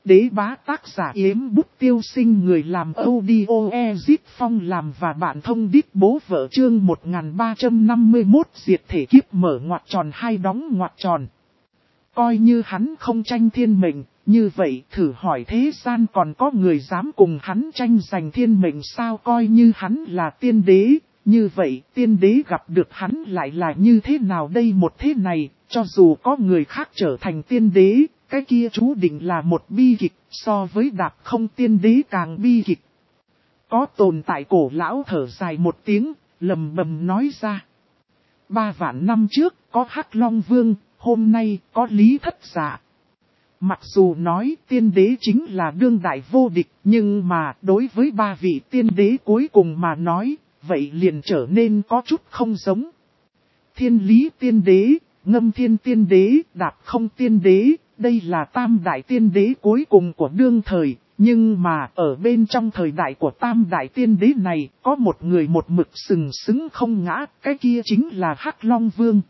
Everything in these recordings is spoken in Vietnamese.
Đế bá tác giả Yếm Bút Tiêu Sinh, người làm audio Ezip Phong làm và bạn thông đít bố vợ, chương 1351 diệt thể kiếp mở ngoặc tròn hai đóng ngoặc tròn. Coi như hắn không tranh thiên mệnh, như vậy thử hỏi thế gian còn có người dám cùng hắn tranh giành thiên mệnh sao? Coi như hắn là tiên đế, như vậy tiên đế gặp được hắn lại là như thế nào đây? Một thế này, cho dù có người khác trở thành tiên đế, cái kia chú định là một bi kịch, so với Đạp Không tiên đế càng bi kịch. Có tồn tại cổ lão thở dài một tiếng, lầm bầm nói ra. 3 vạn năm trước có Hắc Long Vương, hôm nay có Lý Thất Dạ. Mặc dù nói tiên đế chính là đương đại vô địch, nhưng mà đối với 3 vị tiên đế cuối cùng mà nói, vậy liền trở nên có chút không giống. Thiên Lý tiên đế, Ngâm Thiên tiên đế, Đạp Không tiên đế, đây là tam đại tiên đế cuối cùng của đương thời, nhưng mà ở bên trong thời đại của tam đại tiên đế này, có một người một mực sừng sững không ngã, cái kia chính là Hắc Long Vương.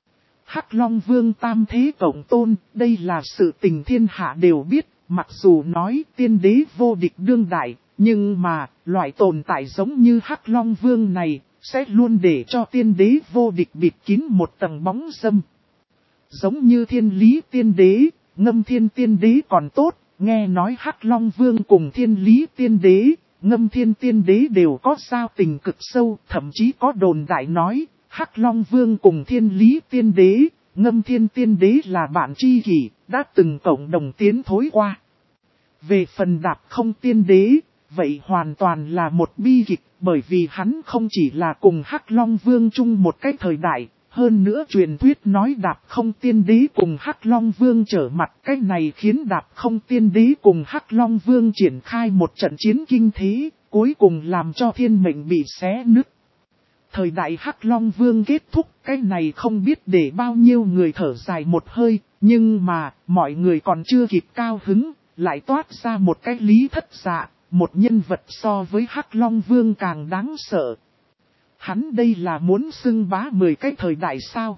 Hắc Long Vương tam thế cộng tôn, đây là sự tình thiên hạ đều biết, mặc dù nói tiên đế vô địch đương đại, nhưng mà loại tồn tại giống như Hắc Long Vương này, sẽ luôn để cho tiên đế vô địch bịt kín một tầng bóng râm. Giống như Thiên Lý tiên đế, Ngâm Thiên tiên đế còn tốt, nghe nói Hắc Long Vương cùng Thiên Lý tiên đế, Ngâm Thiên tiên đế đều có giao tình cực sâu, thậm chí có đồn đại nói, Hắc Long Vương cùng Thiên Lý tiên đế, Ngâm Thiên tiên đế là bạn tri kỷ, đã từng cộng đồng tiến thối qua. Về phần Đạp Không tiên đế, vậy hoàn toàn là một bi kịch, bởi vì hắn không chỉ là cùng Hắc Long Vương chung một cái thời đại, hơn nữa truyền thuyết nói Đạp Không tiên đế cùng Hắc Long Vương trở mặt, cái này khiến Đạp Không tiên đế cùng Hắc Long Vương triển khai một trận chiến kinh thế, cuối cùng làm cho thiên mệnh bị xé nứt. Thời đại Hắc Long Vương kết thúc, cái này không biết để bao nhiêu người thở dài một hơi, nhưng mà mọi người còn chưa kịp cao hứng, lại toát ra một cái Lý Thất Dạ, một nhân vật so với Hắc Long Vương càng đáng sợ. Hắn đây là muốn xưng bá 10 cái thời đại sao?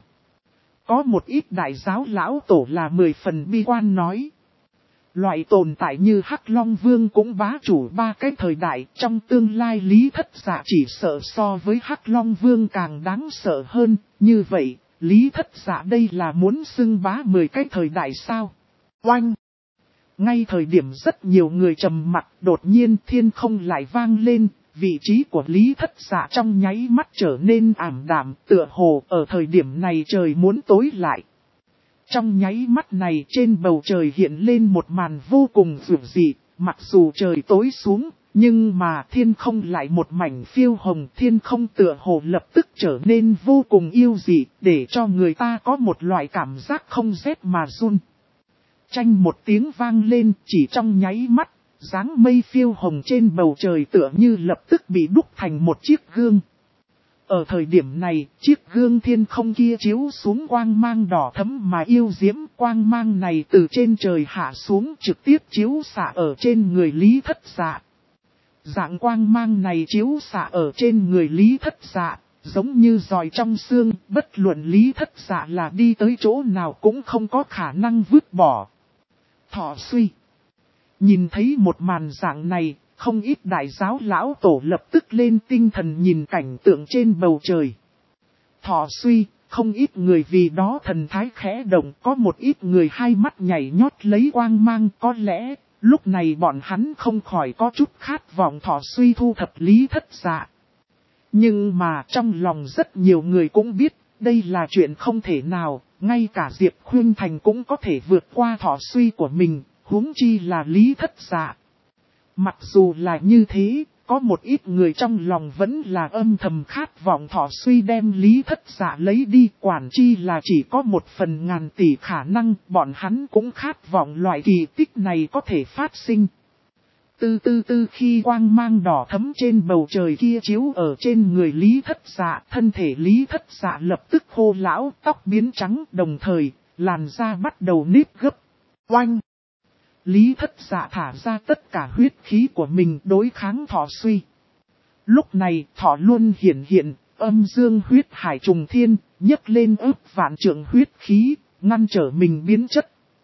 Có một ít đại giáo lão tổ là 10 phần bi quan nói. Loại tồn tại như Hắc Long Vương cũng bá chủ 3 cái thời đại, trong tương lai Lý Thất Dạ chỉ sợ so với Hắc Long Vương càng đáng sợ hơn, như vậy, Lý Thất Dạ đây là muốn xưng bá 10 cái thời đại sao? Oanh! Ngay thời điểm rất nhiều người trầm mặc, đột nhiên thiên không lại vang lên, vị trí của Lý Thất Dạ trong nháy mắt trở nên ảm đạm, tựa hồ ở thời điểm này trời muốn tối lại. Trong nháy mắt này trên bầu trời hiện lên một màn vô cùng dữ dị, mặc dù trời tối xuống, nhưng mà thiên không lại một mảnh phiêu hồng, thiên không tựa hồ lập tức trở nên vô cùng yêu dị, để cho người ta có một loại cảm giác không rét mà run. Chanh một tiếng vang lên, chỉ trong nháy mắt, dáng mây phiêu hồng trên bầu trời tựa như lập tức bị đúc thành một chiếc gương. Ở thời điểm này, chiếc gương thiên không kia chiếu xuống quang mang đỏ thẫm mà yêu diễm, quang mang này từ trên trời hạ xuống trực tiếp chiếu xạ ở trên người Lý Thất Dạ. Dạng quang mang này chiếu xạ ở trên người Lý Thất Dạ, giống như giòi trong xương, bất luận Lý Thất Dạ là đi tới chỗ nào cũng không có khả năng vứt bỏ. Thọ suy. Nhìn thấy một màn dạng này, không ít đại giáo lão tổ lập tức lên tinh thần nhìn cảnh tượng trên bầu trời. Thọ suy, không ít người vì đó thần thái khẽ động, có một ít người hai mắt nhảy nhót lấy quang mang, có lẽ lúc này bọn hắn không khỏi có chút khát vọng thọ suy thu thập Lý Thất Dạ. Nhưng mà trong lòng rất nhiều người cũng biết, đây là chuyện không thể nào, ngay cả Diệp Khuynh Thành cũng có thể vượt qua thọ suy của mình, huống chi là Lý Thất Dạ. Mặc dù là như thế, có một ít người trong lòng vẫn là âm thầm khát vọng thọ suy đem Lý Thất Dạ lấy đi, quản chi là chỉ có 1/1000 tỷ khả năng, bọn hắn cũng khát vọng loại kỳ tích này có thể phát sinh. Từ khi quang mang đỏ thẫm trên bầu trời kia chiếu ở trên người Lý Thất Dạ, thân thể Lý Thất Dạ lập tức khô lão, tóc biến trắng, đồng thời, làn da bắt đầu nếp gấp. Oanh! Lý Thất Dạ thả ra tất cả huyết khí của mình đối kháng thọ suy. Lúc này thọ luôn hiện, âm dương huyết hải trùng thiên, nhấc lên ức vạn trượng huyết khí, ngăn trở mình biến chất.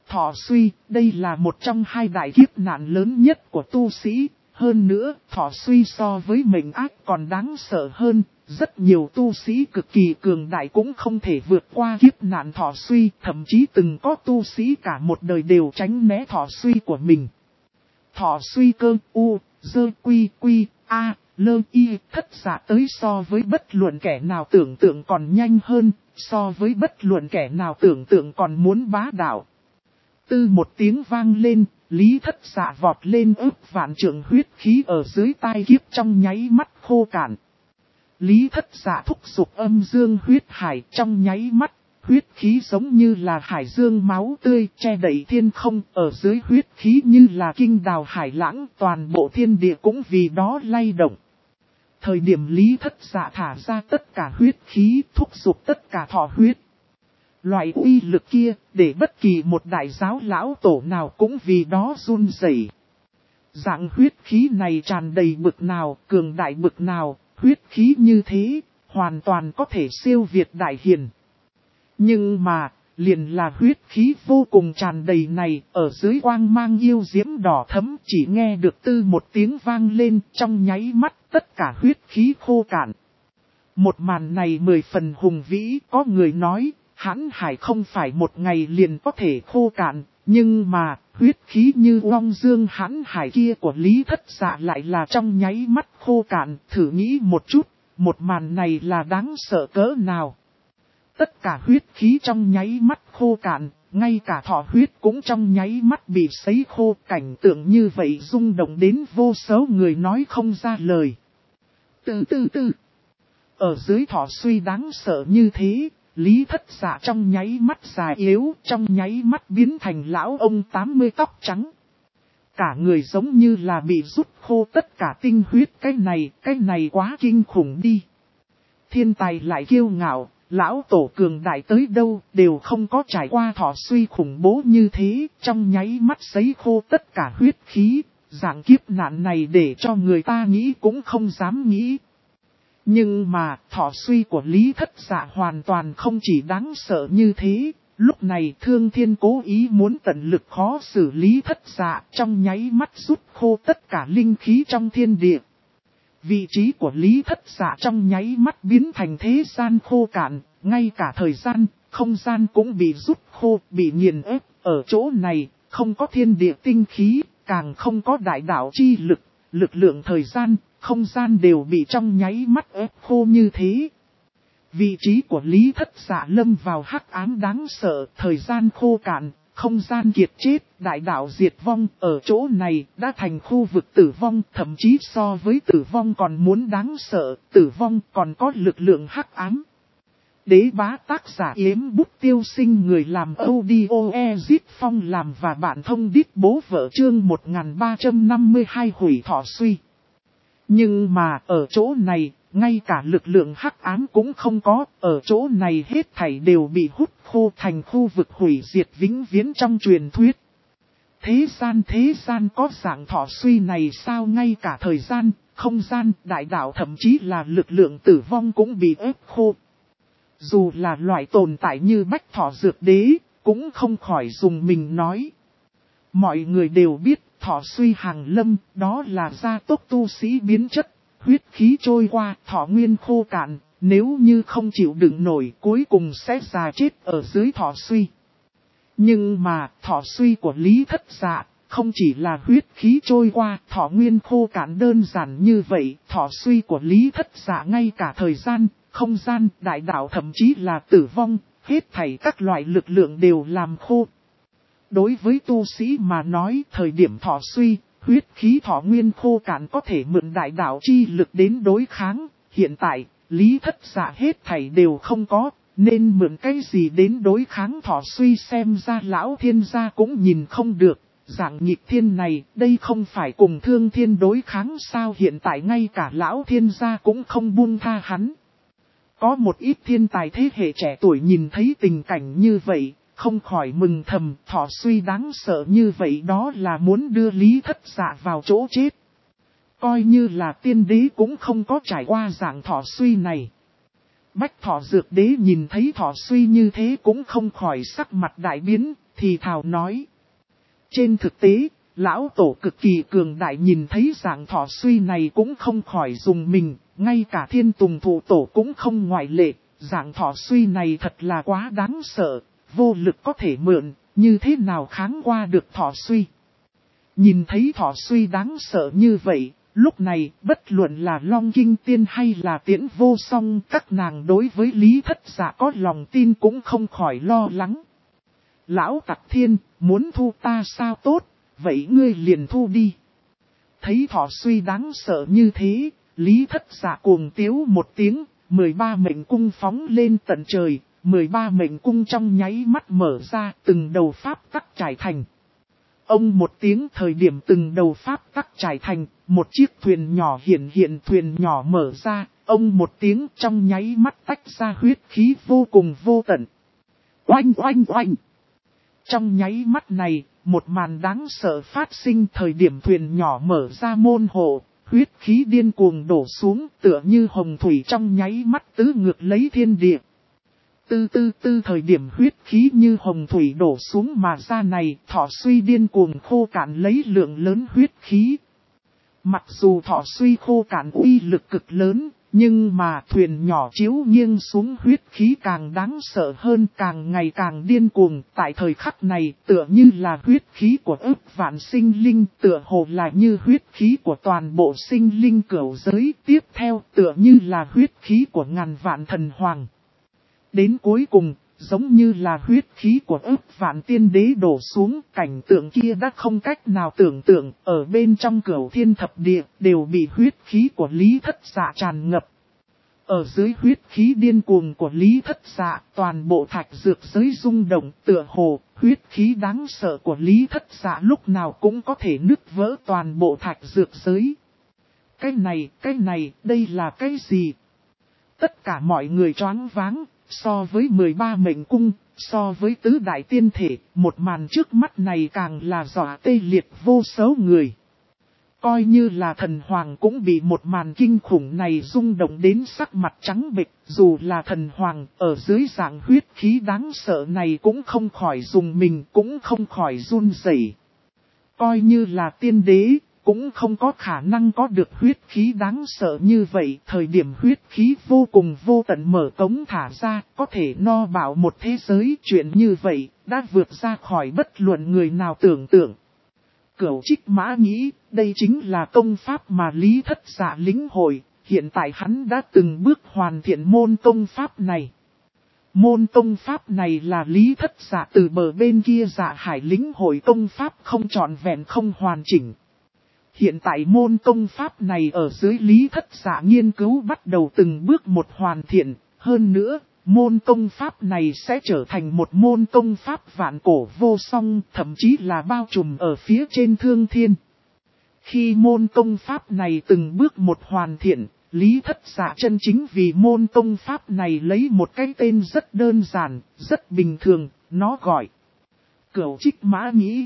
Thọ suy, đây là một trong hai đại kiếp nạn lớn nhất của tu sĩ. Hơn nữa, thọ suy so với mệnh ác còn đáng sợ hơn. Rất nhiều tu sĩ cực kỳ cường đại cũng không thể vượt qua kiếp nạn thọ suy. Thậm chí từng có tu sĩ cả một đời đều tránh né thọ suy của mình. Thọ suy cơ u, dơ quy quy, a, lơ y, thất giả tới so với bất luận kẻ nào tưởng tượng còn nhanh hơn. So với bất luận kẻ nào tưởng tượng còn muốn bá đạo. Tư một tiếng vang lên, Lý Thất Dạ vọt lên ức vạn trượng huyết khí ở dưới tai kiếp trong nháy mắt khô cạn. Lý Thất Dạ thúc giục âm dương huyết hải trong nháy mắt, huyết khí giống như là hải dương máu tươi che đậy thiên không, ở dưới huyết khí như là kinh đào hải lãng, toàn bộ thiên địa cũng vì đó lay động. Thời điểm Lý Thất Dạ thả ra tất cả huyết khí, thúc giục tất cả thọ huyết. Loại uy lực kia, để bất kỳ một đại giáo lão tổ nào cũng vì đó run rẩy. Dạng huyết khí này tràn đầy bực nào, cường đại bực nào, huyết khí như thế, hoàn toàn có thể siêu việt đại hiền. Nhưng mà, liền là huyết khí vô cùng tràn đầy này, ở dưới quang mang yêu diễm đỏ thẫm chỉ nghe được tư một tiếng vang lên trong nháy mắt tất cả huyết khí khô cạn. Một màn này 10 phần hùng vĩ, có người nói, hãn hải không phải một ngày liền có thể khô cạn, nhưng mà, huyết khí như long dương hãn hải kia của Lý Thất Dạ lại là trong nháy mắt khô cạn, thử nghĩ một chút, một màn này là đáng sợ cỡ nào. Tất cả huyết khí trong nháy mắt khô cạn, ngay cả thọ huyết cũng trong nháy mắt bị sấy khô, cảnh tượng như vậy rung động đến vô số người nói không ra lời. Từ. Ở dưới thọ suy đáng sợ như thế, Lý Thất Dạ trong nháy mắt già yếu, trong nháy mắt biến thành lão ông 80 tóc trắng. Cả người giống như là bị rút khô tất cả tinh huyết, cái này quá kinh khủng đi. Thiên tài lại kiêu ngạo, lão tổ cường đại tới đâu đều không có trải qua thọ suy khủng bố như thế, trong nháy mắt sấy khô tất cả huyết khí, dạng kiếp nạn này để cho người ta nghĩ cũng không dám nghĩ. Nhưng mà, thọ suy của Lý Thất Dạ hoàn toàn không chỉ đáng sợ như thế. Lúc này Thương Thiên cố ý muốn tận lực khó xử Lý Thất Dạ, trong nháy mắt rút khô tất cả linh khí trong thiên địa. Vị trí của Lý Thất Dạ trong nháy mắt biến thành thế gian khô cạn, ngay cả thời gian, không gian cũng bị rút khô, bị nghiền ép. Ở chỗ này, không có thiên địa tinh khí, càng không có đại đạo chi lực, lực lượng thời gian, không gian đều bị trong nháy mắt ép khô như thế. Vị trí của Lý Thất Dạ lâm vào hắc ám đáng sợ, thời gian khô cạn, không gian kiệt chết, đại đạo diệt vong, ở chỗ này đã thành khu vực tử vong, thậm chí so với tử vong còn muốn đáng sợ, tử vong còn có lực lượng hắc ám. Đế bá tác giả Yếm Bút Tiêu Sinh, người làm audio Ezit Phong làm và bạn thông đít bố vợ chương 1352 hủy thọ suy. Nhưng mà ở chỗ này, ngay cả lực lượng hắc ám cũng không có, ở chỗ này hết thảy đều bị hút khô thành khu vực hủy diệt vĩnh viễn trong truyền thuyết. Thế gian có dạng thọ suy này sao? Ngay cả thời gian, không gian, đại đạo thậm chí là lực lượng tử vong cũng bị ép khô. Dù là loại tồn tại như Bách Thọ Dược Đế, cũng không khỏi dùng mình nói. Mọi người đều biết thọ suy hàng lâm, đó là gia tốc tu sĩ biến chất, huyết khí trôi qua, thọ nguyên khô cạn, nếu như không chịu đựng nổi cuối cùng sẽ già chết ở dưới thọ suy. Nhưng mà thọ suy của Lý Thất Dạ, không chỉ là huyết khí trôi qua, thọ nguyên khô cạn đơn giản như vậy, thọ suy của Lý Thất Dạ ngay cả thời gian, không gian, đại đạo thậm chí là tử vong, hết thảy các loại lực lượng đều làm khô. Đối với tu sĩ mà nói thời điểm thọ suy, huyết khí thọ nguyên khô cạn có thể mượn đại đạo chi lực đến đối kháng. Hiện tại, Lý Thất Dạ hết thảy đều không có, nên mượn cái gì đến đối kháng thọ suy? Xem ra lão thiên gia cũng nhìn không được. Dạng nghịch thiên này, đây không phải cùng Thương Thiên đối kháng sao? Hiện tại ngay cả lão thiên gia cũng không buông tha hắn. Có một ít thiên tài thế hệ trẻ tuổi nhìn thấy tình cảnh như vậy, không khỏi mừng thầm, thọ suy đáng sợ như vậy đó là muốn đưa Lý Thất Dạ vào chỗ chết. Coi như là tiên đế cũng không có trải qua dạng thọ suy này. Bách Thọ Dược Đế nhìn thấy thọ suy như thế cũng không khỏi sắc mặt đại biến, thì thào nói. Trên thực tế, lão tổ cực kỳ cường đại, nhìn thấy dạng thọ suy này cũng không khỏi dùng mình, ngay cả Thiên Tùng Thụ Tổ cũng không ngoại lệ. Dạng thọ suy này thật là quá đáng sợ, vô lực có thể mượn, như thế nào kháng qua được thọ suy. Nhìn thấy thọ suy đáng sợ như vậy, lúc này bất luận là Long Kinh Tiên hay là Tiễn Vô Song, các nàng đối với Lý Thất Dạ có lòng tin cũng không khỏi lo lắng. Lão Tặc Thiên, muốn thu ta sao tốt, vậy ngươi liền thu đi. Thấy thọ suy đáng sợ như thế, Lý Thất Dạ cuồng tiếu một tiếng, 13 mệnh cung phóng lên tận trời, 13 mệnh cung trong nháy mắt mở ra, từng đầu pháp tắc trải thành. Ông một tiếng, thời điểm từng đầu pháp tắc trải thành, một chiếc thuyền nhỏ hiện thuyền nhỏ mở ra, ông một tiếng trong nháy mắt tách ra huyết khí vô cùng vô tận. Oanh oanh oanh! Trong nháy mắt này, một màn đáng sợ phát sinh, thời điểm thuyền nhỏ mở ra môn hộ, huyết khí điên cuồng đổ xuống, tựa như hồng thủy trong nháy mắt tứ ngược lấy thiên địa. Tư thời điểm huyết khí như hồng thủy đổ xuống mà ra này, thọ suy điên cuồng khô cạn lấy lượng lớn huyết khí. Mặc dù thọ suy khô cạn uy lực cực lớn, nhưng mà thuyền nhỏ chiếu nghiêng xuống huyết khí càng đáng sợ hơn, càng ngày càng điên cuồng. Tại thời khắc này tựa như là huyết khí của ức vạn sinh linh, tựa hồ là như huyết khí của toàn bộ sinh linh cửu giới. Tiếp theo tựa như là huyết khí của ngàn vạn thần hoàng. Đến cuối cùng, giống như là huyết khí của ức vạn tiên đế đổ xuống, cảnh tượng kia đã không cách nào tưởng tượng, ở bên trong cửu thiên thập địa, đều bị huyết khí của Lý Thất Dạ tràn ngập. Ở dưới huyết khí điên cuồng của Lý Thất Dạ, toàn bộ thạch dược giới rung động, tựa hồ, huyết khí đáng sợ của Lý Thất Dạ lúc nào cũng có thể nứt vỡ toàn bộ thạch dược giới. Cái này, đây là cái gì? Tất cả mọi người choáng váng. So với 13 mệnh cung, so với tứ đại tiên thể, một màn trước mắt này càng là dọa tê liệt vô số người. Coi như là thần hoàng cũng bị một màn kinh khủng này rung động đến sắc mặt trắng bệch, dù là thần hoàng ở dưới dạng huyết khí đáng sợ này cũng không khỏi dùng mình, cũng không khỏi run rẩy. Coi như là tiên đế, cũng không có khả năng có được huyết khí đáng sợ như vậy. Thời điểm huyết khí vô cùng vô tận mở cống thả ra, có thể no bạo một thế giới. Chuyện như vậy, đã vượt ra khỏi bất luận người nào tưởng tượng. Cửu Trích Mã nghĩ, đây chính là công pháp mà Lý Thất Dạ lĩnh hội. Hiện tại hắn đã từng bước hoàn thiện môn công pháp này. Môn công pháp này là Lý Thất Dạ từ bờ bên kia Dạ Hải lĩnh hội công pháp không trọn vẹn không hoàn chỉnh. Hiện tại môn công pháp này ở dưới Lý Thất Dạ nghiên cứu bắt đầu từng bước một hoàn thiện. Hơn nữa, môn công pháp này sẽ trở thành một môn công pháp vạn cổ vô song, thậm chí là bao trùm ở phía trên thương thiên. Khi môn công pháp này từng bước một hoàn thiện, Lý Thất Dạ chân chính vì môn công pháp này lấy một cái tên rất đơn giản, rất bình thường, nó gọi Cửu Trích Mã Nhĩ.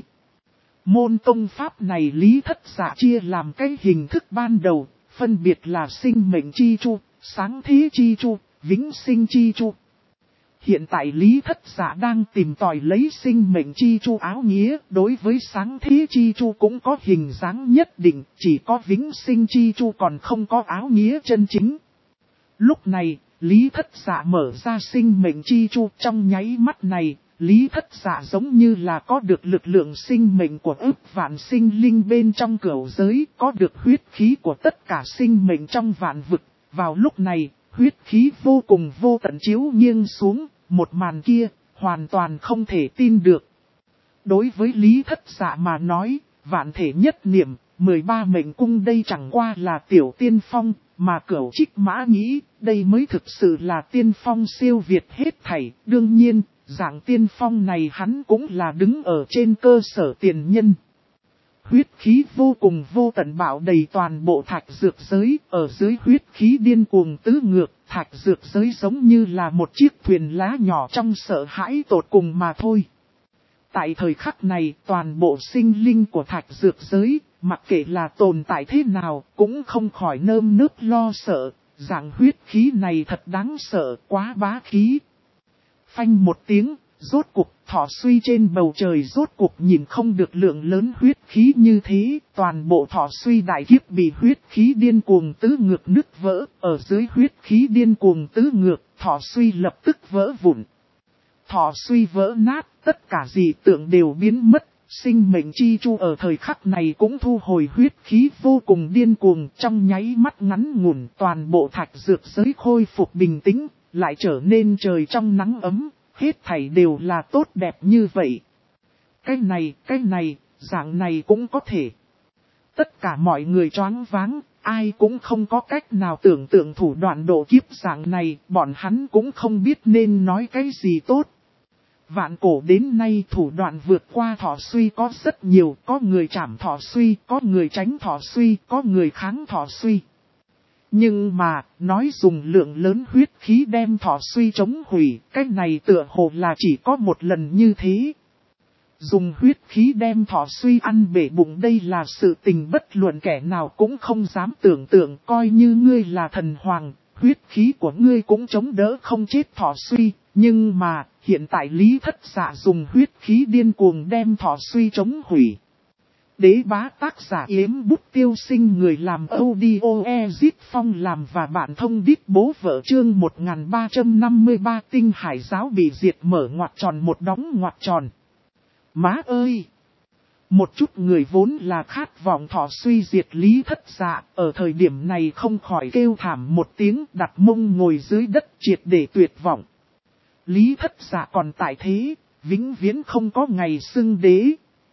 Môn công pháp này Lý Thất Dạ chia làm cái hình thức ban đầu, phân biệt là sinh mệnh chi chu, sáng thế chi chu, vĩnh sinh chi chu. Hiện tại Lý Thất Dạ đang tìm tòi lấy sinh mệnh chi chu áo nghĩa, đối với sáng thế chi chu cũng có hình dáng nhất định, chỉ có vĩnh sinh chi chu còn không có áo nghĩa chân chính. Lúc này, Lý Thất Dạ mở ra sinh mệnh chi chu, trong nháy mắt này, Lý Thất Dạ giống như là có được lực lượng sinh mệnh của ức vạn sinh linh bên trong cửu giới, có được huyết khí của tất cả sinh mệnh trong vạn vực. Vào lúc này, huyết khí vô cùng vô tận chiếu nghiêng xuống, một màn kia, hoàn toàn không thể tin được. Đối với Lý Thất Dạ mà nói, vạn thể nhất niệm, 13 mệnh cung đây chẳng qua là tiểu tiên phong, mà Cửu Trích Mã nghĩ, đây mới thực sự là tiên phong siêu việt hết thảy. Đương nhiên, dạng tiên phong này hắn cũng là đứng ở trên cơ sở tiền nhân. Huyết khí vô cùng vô tận bạo đầy toàn bộ thạch dược giới, ở dưới huyết khí điên cuồng tứ ngược, thạch dược giới giống như là một chiếc thuyền lá nhỏ trong sợ hãi tột cùng mà thôi. Tại thời khắc này, toàn bộ sinh linh của thạch dược giới, mặc kệ là tồn tại thế nào, cũng không khỏi nơm nớp lo sợ, dạng huyết khí này thật đáng sợ, quá bá khí. Phanh một tiếng, Rốt cuộc, Thọ Suy trên bầu trời rốt cuộc nhìn không được lượng lớn huyết khí như thế, toàn bộ Thọ Suy đại kiếp bị huyết khí điên cuồng tứ ngược nứt vỡ, ở dưới huyết khí điên cuồng tứ ngược, Thọ Suy lập tức vỡ vụn. Thọ Suy vỡ nát, tất cả dị tượng đều biến mất, sinh mệnh chi chu ở thời khắc này cũng thu hồi huyết khí vô cùng điên cuồng, trong nháy mắt ngắn ngủn, toàn bộ thạch dược giới khôi phục bình tĩnh, lại trở nên trời trong nắng ấm. Hết thảy đều là tốt đẹp như vậy. Cái này, dạng này cũng có thể. Tất cả mọi người choáng váng, ai cũng không có cách nào tưởng tượng thủ đoạn độ kiếp dạng này, bọn hắn cũng không biết nên nói cái gì tốt. Vạn cổ đến nay thủ đoạn vượt qua Thọ Suy có rất nhiều, có người trảm Thọ Suy, có người tránh Thọ Suy, có người kháng Thọ Suy. Nhưng mà, nói dùng lượng lớn huyết khí đem Thọ Suy chống hủy, cái này tựa hồ là chỉ có một lần như thế. Dùng huyết khí đem Thọ Suy ăn bể bụng, đây là sự tình bất luận kẻ nào cũng không dám tưởng tượng, coi như ngươi là thần hoàng, huyết khí của ngươi cũng chống đỡ không chết Thọ Suy. Nhưng mà, hiện tại Lý Thất Dạ dùng huyết khí điên cuồng đem Thọ Suy chống hủy. Đế bá tác giả Yếm Bút Tiêu Sinh, người làm audio Ezit Phong làm và bạn thông đít bố vợ, chương 1353 tinh hải giáo bị diệt, mở ngoặc tròn một đóng ngoặc tròn. Má ơi! Một chút người vốn là khát vọng Thọ Suy diệt Lý Thất Dạ, ở thời điểm này không khỏi kêu thảm một tiếng, đặt mông ngồi dưới đất triệt để tuyệt vọng. Lý Thất Dạ còn tại thế, vĩnh viễn không có ngày xưng đế.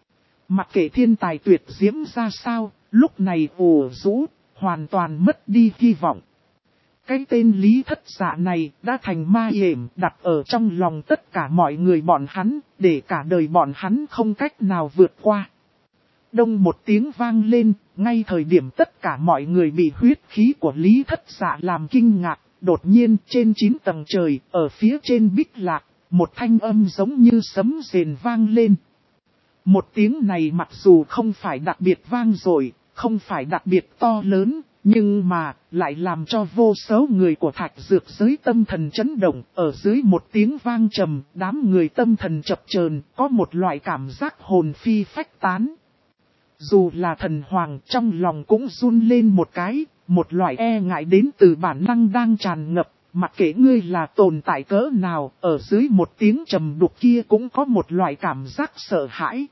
Mặc kệ thiên tài tuyệt diễm ra sao, lúc này ủ rũ, hoàn toàn mất đi hy vọng. Cái tên Lý Thất Dạ này đã thành ma yểm đặt ở trong lòng tất cả mọi người bọn hắn, để cả đời bọn hắn không cách nào vượt qua. Đông một tiếng vang lên, ngay thời điểm tất cả mọi người bị huyết khí của Lý Thất Dạ làm kinh ngạc, đột nhiên trên 9 tầng trời, ở phía trên Bích Lạc, một thanh âm giống như sấm rền vang lên. Một tiếng này mặc dù không phải đặc biệt vang dội, không phải đặc biệt to lớn, nhưng mà lại làm cho vô số người của thạch dược giới tâm thần chấn động. Ở dưới một tiếng vang trầm, đám người tâm thần chập chờn, có một loại cảm giác hồn phi phách tán. Dù là thần hoàng, trong lòng cũng run lên một cái, một loại e ngại đến từ bản năng đang tràn ngập. Mặc kệ ngươi là tồn tại cỡ nào, ở dưới một tiếng trầm đục kia cũng có một loại cảm giác sợ hãi.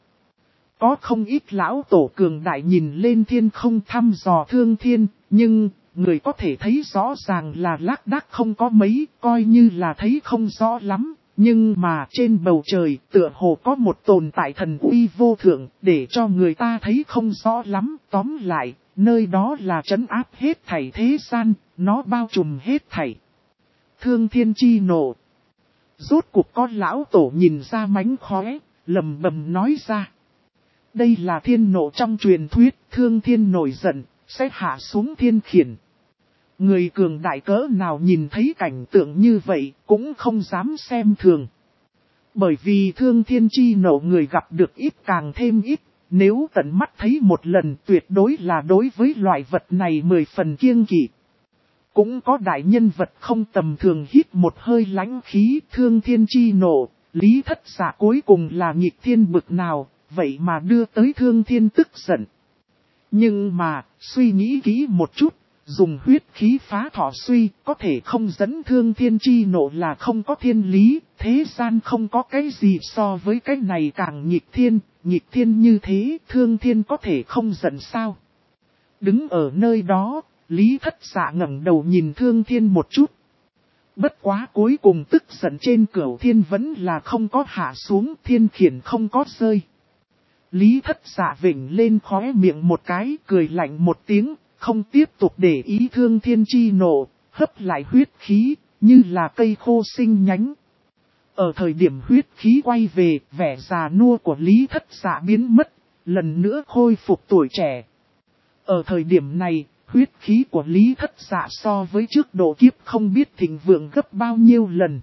Có không ít lão tổ cường đại nhìn lên thiên không thăm dò Thương Thiên, nhưng người có thể thấy rõ ràng là lác đác không có mấy, coi như là thấy không rõ lắm. Nhưng mà trên bầu trời tựa hồ có một tồn tại thần uy vô thượng, để cho người ta thấy không rõ lắm. Tóm lại, nơi đó là trấn áp hết thảy thế gian, nó bao trùm hết thảy. Thương Thiên chi nộ. Rốt cuộc có lão tổ nhìn ra mánh khóe, lầm bầm nói ra. Đây là thiên nộ trong truyền thuyết, Thương Thiên nổi giận, sẽ hạ xuống thiên khiển. Người cường đại cỡ nào nhìn thấy cảnh tượng như vậy, cũng không dám xem thường. Bởi vì Thương Thiên chi nộ người gặp được ít càng thêm ít, nếu tận mắt thấy một lần tuyệt đối là đối với loại vật này 10 phần kiêng kỵ. Cũng có đại nhân vật không tầm thường hít một hơi lãnh khí. Thương Thiên chi nộ, Lý Thất Dạ cuối cùng là nghịch thiên bực nào, vậy mà đưa tới Thương Thiên tức giận. Nhưng mà, suy nghĩ kỹ một chút, dùng huyết khí phá Thọ Suy, có thể không dẫn Thương Thiên chi nộ là không có thiên lý, thế gian không có cái gì so với cái này càng nghịch thiên như thế, Thương Thiên có thể không giận sao. Đứng ở nơi đó, Lý Thất Dạ ngẩng đầu nhìn Thương Thiên một chút. Bất quá cuối cùng tức giận trên cửu thiên vẫn là không có hạ xuống, thiên khiển không có rơi. Lý Thất Dạ vểnh lên khóe miệng một cái, cười lạnh một tiếng, không tiếp tục để ý Thương Thiên chi nộ, hấp lại huyết khí, như là cây khô sinh nhánh. Ở thời điểm huyết khí quay về, vẻ già nua của Lý Thất Dạ biến mất, lần nữa khôi phục tuổi trẻ. Ở thời điểm này, huyết khí của Lý Thất Dạ so với trước độ kiếp không biết thịnh vượng gấp bao nhiêu lần.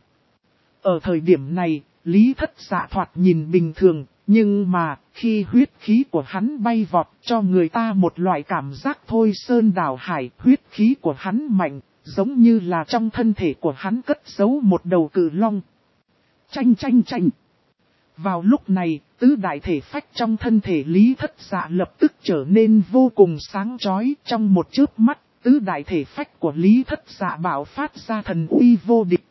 Ở thời điểm này, Lý Thất Dạ thoạt nhìn bình thường, nhưng mà khi huyết khí của hắn bay vọt cho người ta một loại cảm giác thôi sơn đảo hải, huyết khí của hắn mạnh, giống như là trong thân thể của hắn cất giấu một đầu cự long. Chanh chanh chanh. Vào lúc này, tứ đại thể phách trong thân thể Lý Thất Dạ lập tức trở nên vô cùng sáng chói. Trong một chớp mắt, tứ đại thể phách của Lý Thất Dạ bạo phát ra thần uy vô địch.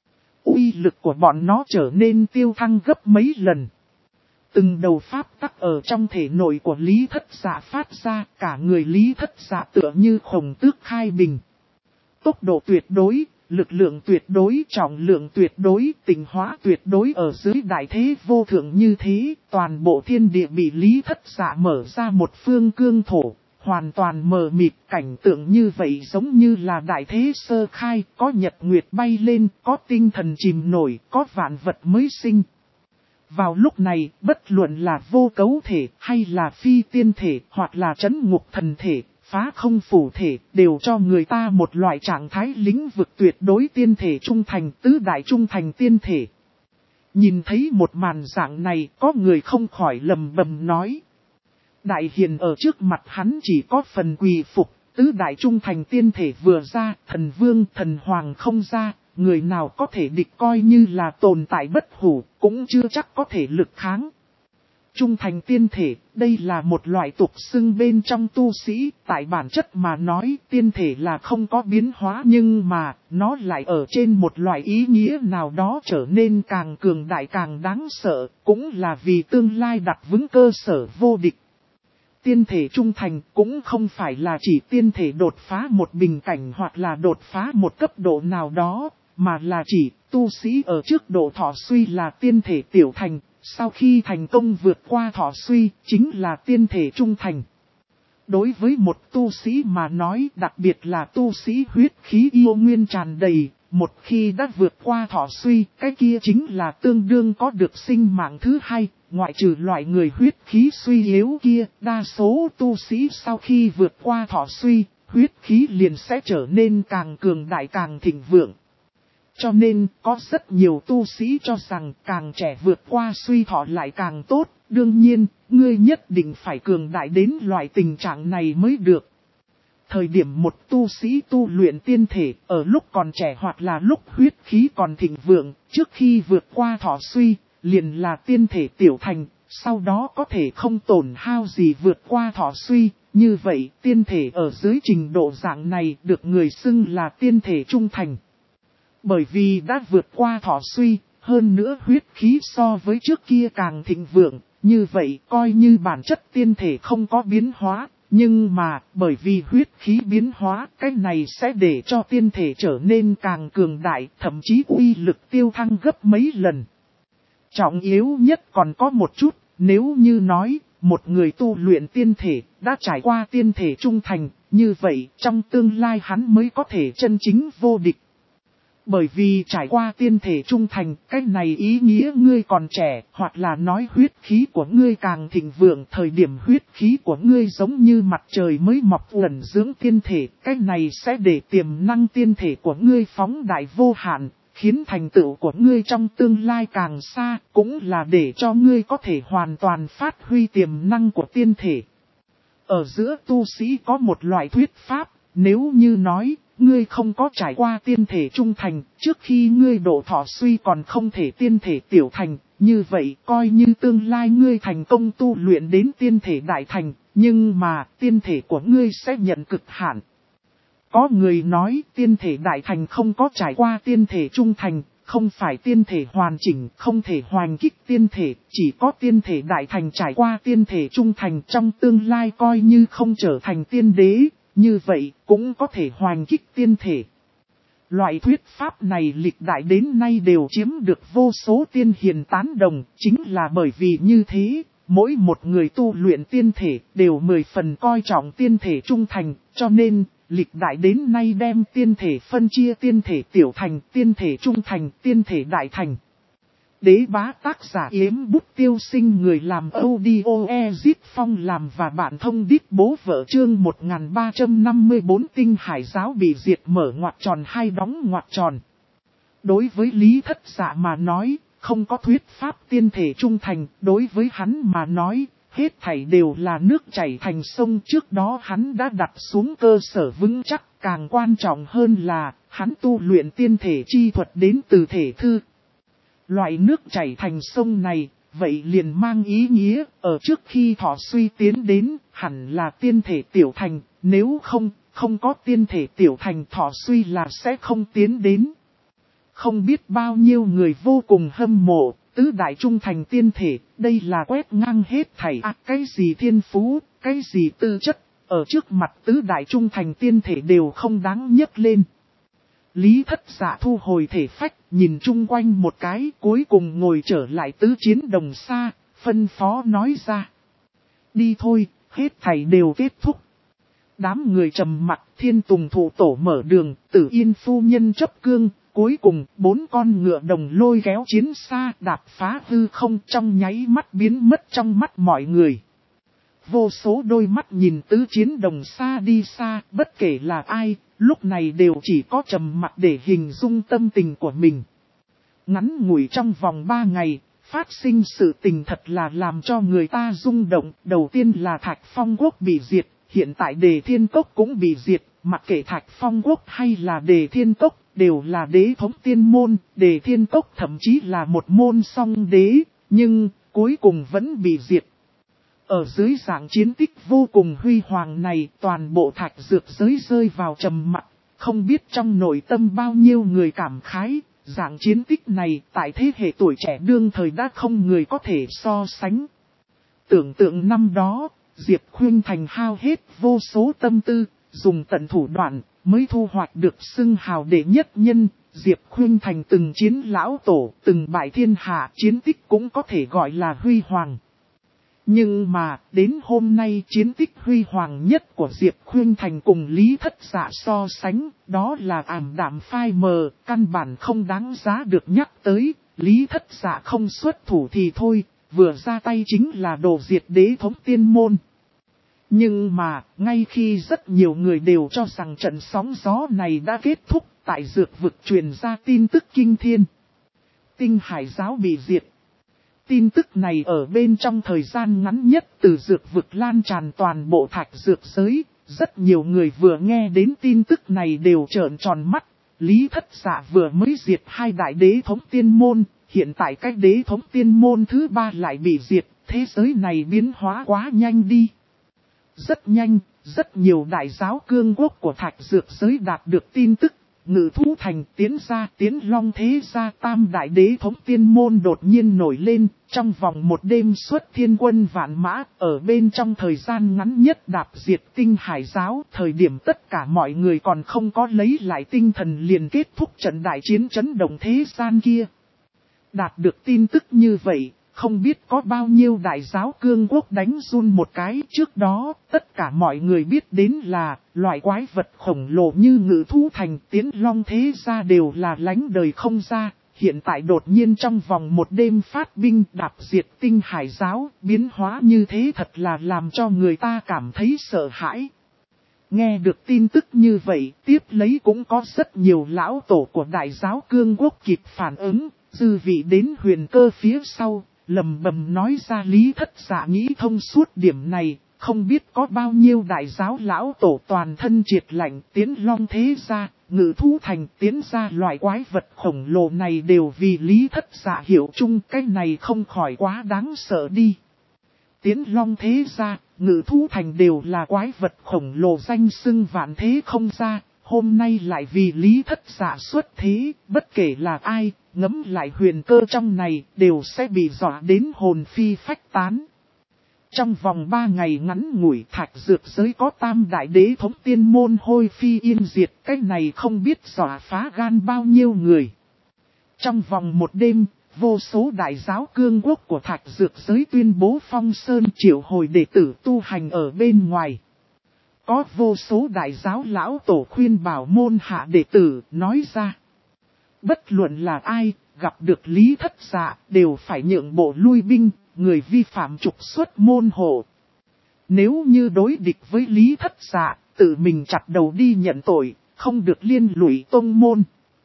Uy lực của bọn nó trở nên tiêu thăng gấp mấy lần. Từng đầu pháp tắc ở trong thể nội của Lý Thất Dạ phát ra, cả người Lý Thất Dạ tựa như khổng tước khai bình. Tốc độ tuyệt đối, lực lượng tuyệt đối, trọng lượng tuyệt đối, tịnh hóa tuyệt đối ở dưới đại thế vô thượng như thế, toàn bộ thiên địa bị Lý Thất Dạ mở ra một phương cương thổ, hoàn toàn mờ mịt. Cảnh tượng như vậy giống như là đại thế sơ khai, có nhật nguyệt bay lên, có tinh thần chìm nổi, có vạn vật mới sinh. Vào lúc này, bất luận là vô cấu thể, hay là phi tiên thể, hoặc là trấn ngục thần thể, phá không phủ thể, đều cho người ta một loại trạng thái lĩnh vực tuyệt đối tiên thể trung thành, tứ đại trung thành tiên thể. Nhìn thấy một màn dạng này, có người không khỏi lầm bầm nói. Đại hiền ở trước mặt hắn chỉ có phần quỳ phục, tứ đại trung thành tiên thể vừa ra, thần vương, thần hoàng không ra, người nào có thể địch coi như là tồn tại bất hủ, cũng chưa chắc có thể lực kháng. Trung thành tiên thể, đây là một loại tục xưng bên trong tu sĩ, tại bản chất mà nói tiên thể là không có biến hóa nhưng mà nó lại ở trên một loại ý nghĩa nào đó trở nên càng cường đại càng đáng sợ, cũng là vì tương lai đặt vững cơ sở vô địch. Tiên thể trung thành cũng không phải là chỉ tiên thể đột phá một bình cảnh hoặc là đột phá một cấp độ nào đó, mà là chỉ tu sĩ ở trước độ thọ suy là tiên thể tiểu thành, sau khi thành công vượt qua thọ suy chính là tiên thể trung thành. Đối với một tu sĩ mà nói, đặc biệt là tu sĩ huyết khí yêu nguyên tràn đầy, một khi đã vượt qua thọ suy, cái kia chính là tương đương có được sinh mạng thứ hai. Ngoại trừ loại người huyết khí suy yếu kia, đa số tu sĩ sau khi vượt qua thọ suy, huyết khí liền sẽ trở nên càng cường đại càng thịnh vượng. Cho nên, có rất nhiều tu sĩ cho rằng càng trẻ vượt qua suy thọ lại càng tốt, đương nhiên, ngươi nhất định phải cường đại đến loại tình trạng này mới được. Thời điểm một tu sĩ tu luyện tiên thể, ở lúc còn trẻ hoặc là lúc huyết khí còn thịnh vượng, trước khi vượt qua thọ suy, liền là tiên thể tiểu thành, sau đó có thể không tổn hao gì vượt qua thọ suy, như vậy tiên thể ở dưới trình độ dạng này được người xưng là tiên thể trung thành. Bởi vì đã vượt qua thọ suy, hơn nữa huyết khí so với trước kia càng thịnh vượng, như vậy coi như bản chất tiên thể không có biến hóa, nhưng mà bởi vì huyết khí biến hóa, cái này sẽ để cho tiên thể trở nên càng cường đại, thậm chí uy lực tiêu thăng gấp mấy lần. Trọng yếu nhất còn có một chút, nếu như nói, một người tu luyện tiên thể, đã trải qua tiên thể trung thành, như vậy trong tương lai hắn mới có thể chân chính vô địch. Bởi vì trải qua tiên thể trung thành, cái này ý nghĩa ngươi còn trẻ, hoặc là nói huyết khí của ngươi càng thịnh vượng, thời điểm huyết khí của ngươi giống như mặt trời mới mọc ẩn dưỡng tiên thể, cái này sẽ để tiềm năng tiên thể của ngươi phóng đại vô hạn, khiến thành tựu của ngươi trong tương lai càng xa, cũng là để cho ngươi có thể hoàn toàn phát huy tiềm năng của tiên thể. Ở giữa tu sĩ có một loại thuyết pháp, nếu như nói, ngươi không có trải qua tiên thể trung thành, trước khi ngươi độ thọ suy còn không thể tiên thể tiểu thành, như vậy coi như tương lai ngươi thành công tu luyện đến tiên thể đại thành, nhưng mà tiên thể của ngươi sẽ nhận cực hạn. Có người nói tiên thể đại thành không có trải qua tiên thể trung thành, không phải tiên thể hoàn chỉnh, không thể hoành kích tiên thể, chỉ có tiên thể đại thành trải qua tiên thể trung thành trong tương lai coi như không trở thành tiên đế, như vậy cũng có thể hoành kích tiên thể. Loại thuyết pháp này lịch đại đến nay đều chiếm được vô số tiên hiền tán đồng, chính là bởi vì như thế, mỗi một người tu luyện tiên thể đều 10 phần coi trọng tiên thể trung thành, cho nên lịch đại đến nay đem tiên thể phân chia tiên thể tiểu thành, tiên thể trung thành, tiên thể đại thành. Đế bá tác giả Yếm Bút Tiêu Sinh, người làm audio Ezit Phong làm và bạn thông đít bố vợ chương 1354 tinh hải giáo bị diệt mở ngoặc tròn hai đóng ngoặc tròn. Đối với Lý Thất Dạ mà nói, không có thuyết pháp tiên thể trung thành, đối với hắn mà nói, hết thảy đều là nước chảy thành sông. Trước đó hắn đã đặt xuống cơ sở vững chắc, càng quan trọng hơn là, hắn tu luyện tiên thể chi thuật đến từ thể thư. Loại nước chảy thành sông này, vậy liền mang ý nghĩa, ở trước khi Thọ Suy tiến đến, hẳn là tiên thể tiểu thành, nếu không có tiên thể tiểu thành Thọ Suy là sẽ không tiến đến. Không biết bao nhiêu người vô cùng hâm mộ, tứ đại trung thành tiên thể, đây là quét ngang hết thảy cái gì thiên phú, cái gì tư chất, ở trước mặt tứ đại trung thành tiên thể đều không đáng nhấc lên. Lý Thất Dạ thu hồi thể phách, nhìn chung quanh một cái, cuối cùng ngồi trở lại tứ chiến đồng xa, phân phó nói ra. Đi thôi, hết thảy đều kết thúc. Đám người trầm mặc, Thiên Tùng Thụ Tổ mở đường, Tử Yên phu nhân chấp cương, cuối cùng 4 con ngựa đồng lôi kéo chiến xa đạp phá hư không trong nháy mắt biến mất trong mắt mọi người. Vô số đôi mắt nhìn tứ chiến đồng xa đi xa, bất kể là ai, lúc này đều chỉ có trầm mặc để hình dung tâm tình của mình. Ngắn ngủi trong vòng 3 ngày, phát sinh sự tình thật là làm cho người ta rung động. Đầu tiên là Thạch Phong Quốc bị diệt, hiện tại Đề Thiên Cốc cũng bị diệt, mặc kệ Thạch Phong Quốc hay là Đề Thiên Cốc, đều là đế thống tiên môn, Đề Thiên Cốc thậm chí là một môn song đế, nhưng cuối cùng vẫn bị diệt. Ở dưới dạng chiến tích vô cùng huy hoàng này, toàn bộ thạch dược giới rơi vào trầm mặc, không biết trong nội tâm bao nhiêu người cảm khái, dạng chiến tích này tại thế hệ tuổi trẻ đương thời đã không người có thể so sánh. Tưởng tượng năm đó, Diệp Khuynh Thành hao hết vô số tâm tư, dùng tận thủ đoạn, mới thu hoạch được xưng hào đệ nhất nhân. Diệp Khuynh Thành từng chiến lão tổ, từng bại thiên hạ, chiến tích cũng có thể gọi là huy hoàng. Nhưng mà, đến hôm nay chiến tích huy hoàng nhất của Diệp Khuynh Thành cùng Lý Thất Dạ so sánh, đó là ảm đạm phai mờ, căn bản không đáng giá được nhắc tới. Lý Thất Dạ không xuất thủ thì thôi, vừa ra tay chính là đồ diệt đế thống tiên môn. Nhưng mà, ngay khi rất nhiều người đều cho rằng trận sóng gió này đã kết thúc, tại dược vực truyền ra tin tức kinh thiên. Tinh Hải giáo bị diệt. Tin tức này ở bên trong thời gian ngắn nhất từ dược vực lan tràn toàn bộ thạch dược giới, rất nhiều người vừa nghe đến tin tức này đều trợn tròn mắt. Lý Thất Dạ vừa mới diệt 2 đại đế thống tiên môn, hiện tại cách đế thống tiên môn thứ 3 lại bị diệt, thế giới này biến hóa quá nhanh đi. Rất nhanh, rất nhiều đại giáo cương quốc của thạch dược giới đạt được tin tức. Ngự Thú Thành Tiến Gia Tiến Long Thế Gia tam đại đế thống tiên môn đột nhiên nổi lên, trong vòng một đêm xuất thiên quân vạn mã, ở bên trong thời gian ngắn nhất đạp diệt Tinh Hải giáo. Thời điểm tất cả mọi người còn không có lấy lại tinh thần liền kết thúc trận đại chiến chấn động thế gian kia. Đạt được tin tức như vậy, không biết có bao nhiêu đại giáo cương quốc đánh run một cái. Trước đó, tất cả mọi người biết đến là, loại quái vật khổng lồ như Ngự Thú Thành Tiến Long Thế Gia đều là lánh đời không ra. Hiện tại đột nhiên trong vòng một đêm phát binh đạp diệt Tinh Hải giáo, biến hóa như thế thật là làm cho người ta cảm thấy sợ hãi. Nghe được tin tức như vậy, tiếp lấy cũng có rất nhiều lão tổ của đại giáo cương quốc kịp phản ứng, dư vị đến Huyền Cơ phía sau. Lầm bầm nói ra Lý Thất Dạ nghĩ thông suốt điểm này, không biết có bao nhiêu đại giáo lão tổ toàn thân triệt lạnh. Tiến Long Thế Gia, Ngự Thú Thành Tiến Gia loại quái vật khổng lồ này đều vì Lý Thất Dạ hiểu chung, cái này không khỏi quá đáng sợ đi. Tiến Long Thế Gia, Ngự Thú Thành đều là quái vật khổng lồ danh xưng vạn thế không ra, hôm nay lại vì Lý Thất Dạ xuất thế, bất kể là ai, ngẫm lại Huyền Cơ trong này, đều sẽ bị dọa đến hồn phi phách tán. Trong vòng 3 ngày ngắn ngủi thạch dược giới có tam đại đế thống tiên môn hôi phi yên diệt, cái này không biết dọa phá gan bao nhiêu người. Trong vòng một đêm, vô số đại giáo cương quốc của thạch dược giới tuyên bố phong sơn triệu hồi đệ tử tu hành ở bên ngoài. Có vô số đại giáo lão tổ khuyên bảo môn hạ đệ tử nói ra. Bất luận là ai, gặp được Lý Thất Dạ đều phải nhượng bộ lui binh, người vi phạm trục xuất môn hộ. Nếu như đối địch với Lý Thất Dạ, tự mình chặt đầu đi nhận tội, không được liên lụy tông môn.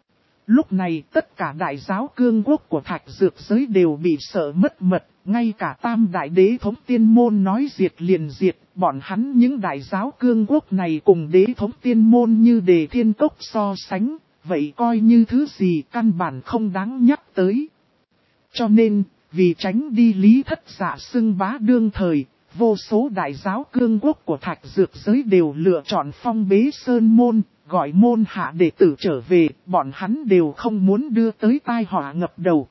Lúc này tất cả đại giáo cương quốc của thạch dược giới đều bị sợ mất mật, ngay cả tam đại đế thống tiên môn nói diệt liền diệt, bọn hắn những đại giáo cương quốc này cùng đế thống tiên môn như Đề Thiên Cốc so sánh, vậy coi như thứ gì căn bản không đáng nhắc tới. Cho nên, vì tránh đi Lý Thất Dạ xưng bá đương thời, vô số đại giáo cương quốc của Thạch Dược giới đều lựa chọn phong bế sơn môn, gọi môn hạ đệ tử trở về, bọn hắn đều không muốn đưa tới tai họa ngập đầu.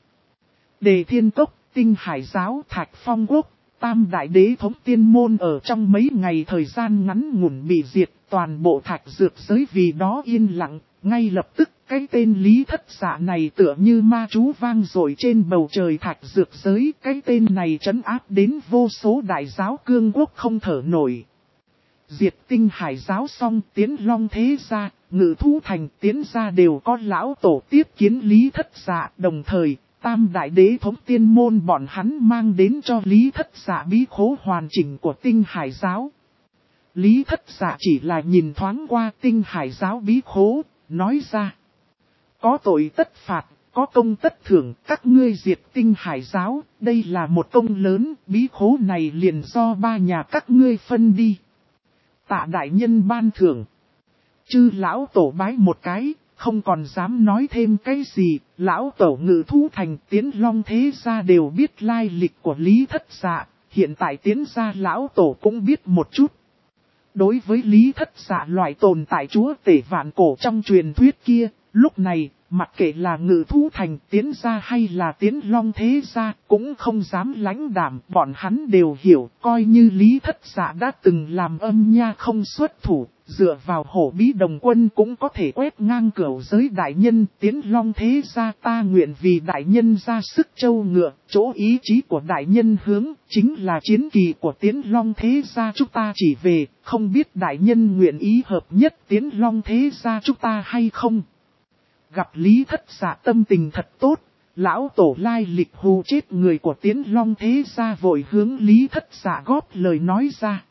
Đề Thiên Cốc, Tinh Hải giáo, Thạch Phong Quốc, Tam Đại Đế thống tiên môn ở trong mấy ngày thời gian ngắn ngủn bị diệt, toàn bộ Thạch Dược giới vì đó yên lặng, ngay lập tức cái tên Lý Thất Dạ này tựa như ma chú vang dội trên bầu trời Thạch Dược giới, cái tên này trấn áp đến vô số đại giáo cương quốc không thở nổi. Diệt Tinh Hải giáo xong, Tiến Long thế gia, Ngự Thú thành, Tiến gia đều có lão tổ tiếp kiến Lý Thất Dạ, đồng thời Tam Đại Đế thống tiên môn bọn hắn mang đến cho Lý Thất Dạ bí khố hoàn chỉnh của Tinh Hải giáo. Lý Thất Dạ chỉ là nhìn thoáng qua Tinh Hải giáo bí khố, nói ra: có tội tất phạt, có công tất thưởng, các ngươi diệt Tinh Hải giáo, đây là một công lớn, bí khố này liền do ba nhà các ngươi phân đi. Tạ đại nhân ban thưởng. Chư lão tổ bái một cái, không còn dám nói thêm cái gì, lão tổ Ngự Thú thành, Tiến Long thế gia đều biết lai lịch của Lý Thất Dạ, hiện tại Tiến gia lão tổ cũng biết một chút. Đối với Lý Thất Dạ loại tồn tại chúa tể vạn cổ trong truyền thuyết kia, lúc này, mặc kệ là Ngự Thú thành, Tiến gia hay là Tiến Long thế gia, cũng không dám lãnh đảm, bọn hắn đều hiểu, coi như Lý Thất Dạ đã từng làm âm nha không xuất thủ, dựa vào Hổ Bí Đồng Quân cũng có thể quét ngang cửu giới đại nhân. Tiến Long thế gia ta nguyện vì đại nhân ra sức châu ngựa, chỗ ý chí của đại nhân hướng, chính là chiến kỳ của Tiến Long thế gia chúng ta chỉ về, không biết đại nhân nguyện ý hợp nhất Tiến Long thế gia chúng ta hay không. Gặp Lý Thất Dạ tâm tình thật tốt, lão tổ lai lịch hù chết người của Tiến Long thế gia vội hướng Lý Thất Dạ góp lời nói ra.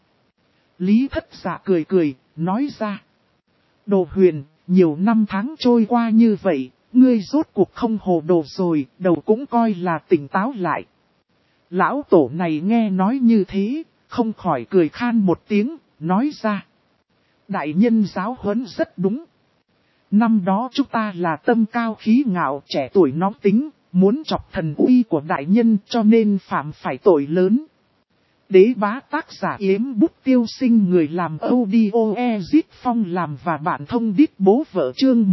Lý Thất Dạ cười cười, nói ra: Đồ Huyền, nhiều năm tháng trôi qua như vậy, ngươi rốt cuộc không hồ đồ rồi, đầu cũng coi là tỉnh táo lại. Lão tổ này nghe nói như thế, không khỏi cười khan một tiếng, nói ra: đại nhân giáo huấn rất đúng. Năm đó chúng ta là tâm cao khí ngạo, trẻ tuổi nóng tính, muốn chọc thần uy của đại nhân cho nên phạm phải tội lớn. Đế bá tác giả Yếm Bút Tiêu Sinh, người làm audio Ezit Phong làm và bạn thông đít bố vợ, chương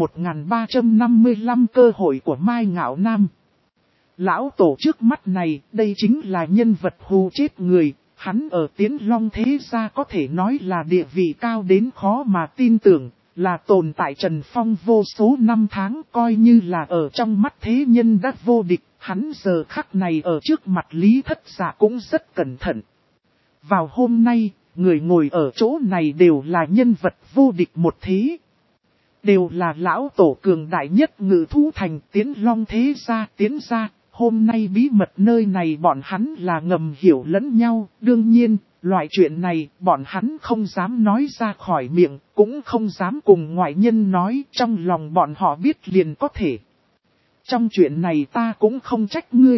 1355 cơ hội của Mai Ngạo Nam. Lão tổ trước mắt này, đây chính là nhân vật hù chết người, hắn ở Tiến Long thế gia có thể nói là địa vị cao đến khó mà tin tưởng, là tồn tại Trần Phong vô số năm tháng, coi như là ở trong mắt thế nhân đã vô địch, hắn giờ khắc này ở trước mặt Lý Thất Dạ cũng rất cẩn thận. Vào hôm nay, người ngồi ở chỗ này đều là nhân vật vô địch một thế. Đều là lão tổ cường đại nhất Ngự Thú thành, Tiến Long thế gia, Tiến gia. Hôm nay bí mật nơi này bọn hắn là ngầm hiểu lẫn nhau. Đương nhiên, loại chuyện này bọn hắn không dám nói ra khỏi miệng, cũng không dám cùng ngoại nhân nói. Trong lòng bọn họ biết liền có thể. Trong chuyện này ta cũng không trách ngươi.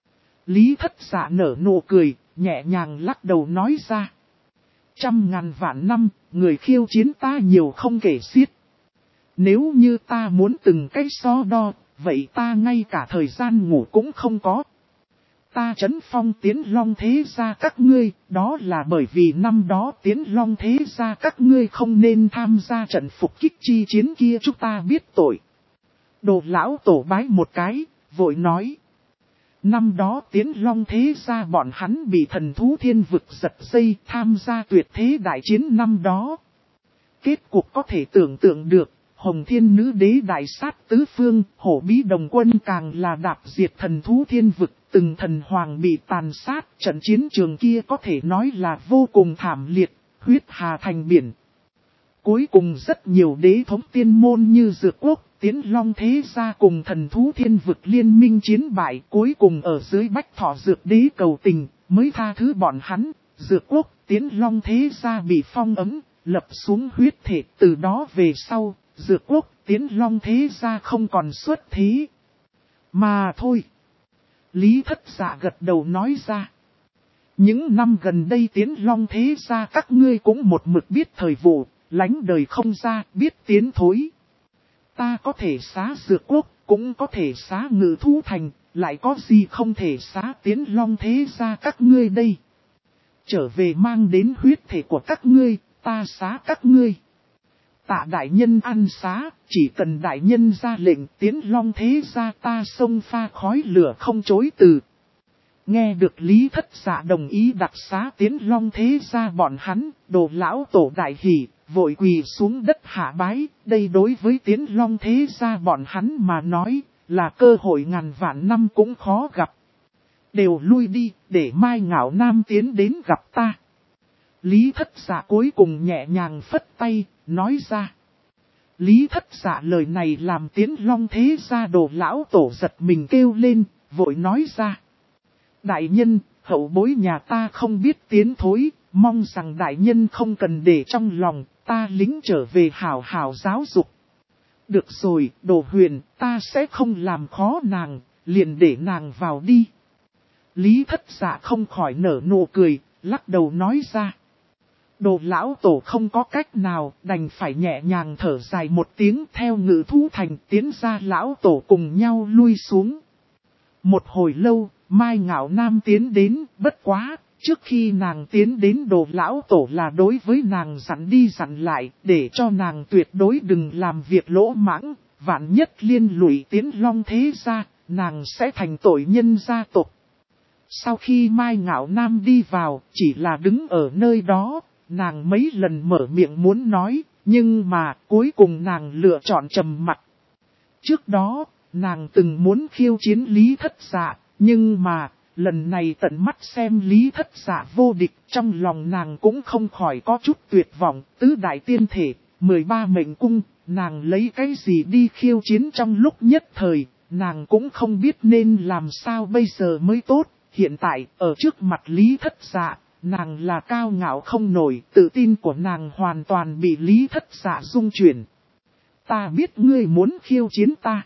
Lý Thất Dạ nở nụ cười, nhẹ nhàng lắc đầu nói ra: trăm ngàn vạn năm, người khiêu chiến ta nhiều không kể xiết. Nếu như ta muốn từng cái so đo, vậy ta ngay cả thời gian ngủ cũng không có. Ta trấn phong Tiến Long thế gia các ngươi, đó là bởi vì năm đó Tiến Long thế gia các ngươi không nên tham gia trận phục kích chi chiến kia, chúng ta biết tội. Đồ lão tổ bái một cái, vội nói: năm đó Tiến Long thế gia bọn hắn bị thần thú thiên vực giật dây tham gia tuyệt thế đại chiến năm đó. Kết cục có thể tưởng tượng được, Hồng Thiên Nữ Đế đại sát tứ phương, Hổ Bí Đồng Quân càng là đạp diệt thần thú thiên vực, từng thần hoàng bị tàn sát, trận chiến trường kia có thể nói là vô cùng thảm liệt, huyết hà thành biển. Cuối cùng rất nhiều đế thống tiên môn như Dược Quốc, Tiến Long thế gia cùng thần thú thiên vực liên minh chiến bại, cuối cùng ở dưới Bách Thọ Dược Đế cầu tình, mới tha thứ bọn hắn. Dược Quốc, Tiến Long thế gia bị phong ấn, lập xuống huyết thể, từ đó về sau, Dược Quốc, Tiến Long thế gia không còn xuất thế. Mà thôi. Lý Thất Dạ gật đầu nói ra: những năm gần đây Tiến Long thế gia các ngươi cũng một mực biết thời vụ, lánh đời không ra, biết tiến thối. Ta có thể xá Dược Quốc, cũng có thể xá Ngự Thú thành, lại có gì không thể xá Tiến Long thế gia các ngươi đây. Trở về mang đến huyết thể của các ngươi, ta xá các ngươi. Tạ đại nhân ăn xá, chỉ cần đại nhân ra lệnh Tiến Long thế gia ta xông pha khói lửa không chối từ. Nghe được Lý Thất Dạ đồng ý đặc xá Tiến Long thế gia bọn hắn, Đồ lão tổ đại hỉ, vội quỳ xuống đất hạ bái. Đây đối với Tiến Long thế gia bọn hắn mà nói, là cơ hội ngàn vạn năm cũng khó gặp. Đều lui đi, để Mai Ngạo Nam tiến đến gặp ta. Lý Thất Dạ cuối cùng nhẹ nhàng phất tay, nói ra. Lý Thất Dạ lời này làm Tiến Long thế gia Đồ lão tổ giật mình kêu lên, vội nói ra. Đại nhân, hậu bối nhà ta không biết tiến thối, mong rằng đại nhân không cần để trong lòng, ta lính trở về hảo hảo giáo dục. Được rồi, Đồ Huyền, ta sẽ không làm khó nàng, liền để nàng vào đi. Lý Thất Dạ không khỏi nở nụ cười, lắc đầu nói ra. Đồ lão tổ không có cách nào, đành phải nhẹ nhàng thở dài một tiếng theo ngự thú thành tiến ra lão tổ cùng nhau lui xuống. Một hồi lâu, Mai Ngạo Nam tiến đến, bất quá, trước khi nàng tiến đến Đồ lão tổ là đối với nàng dặn đi dặn lại, để cho nàng tuyệt đối đừng làm việc lỗ mãng, vạn nhất liên lụy Tiến Long thế gia, nàng sẽ thành tội nhân gia tộc. Sau khi Mai Ngạo Nam đi vào, chỉ là đứng ở nơi đó, nàng mấy lần mở miệng muốn nói, nhưng mà cuối cùng nàng lựa chọn trầm mặc. Trước đó, nàng từng muốn khiêu chiến Lý Thất Dạ, nhưng mà, lần này tận mắt xem Lý Thất Dạ vô địch, trong lòng nàng cũng không khỏi có chút tuyệt vọng. Tứ đại tiên thể, 13 mệnh cung, nàng lấy cái gì đi khiêu chiến trong lúc nhất thời, nàng cũng không biết nên làm sao bây giờ mới tốt. Hiện tại, ở trước mặt Lý Thất Dạ, nàng là cao ngạo không nổi, tự tin của nàng hoàn toàn bị Lý Thất Dạ rung chuyển. Ta biết ngươi muốn khiêu chiến ta.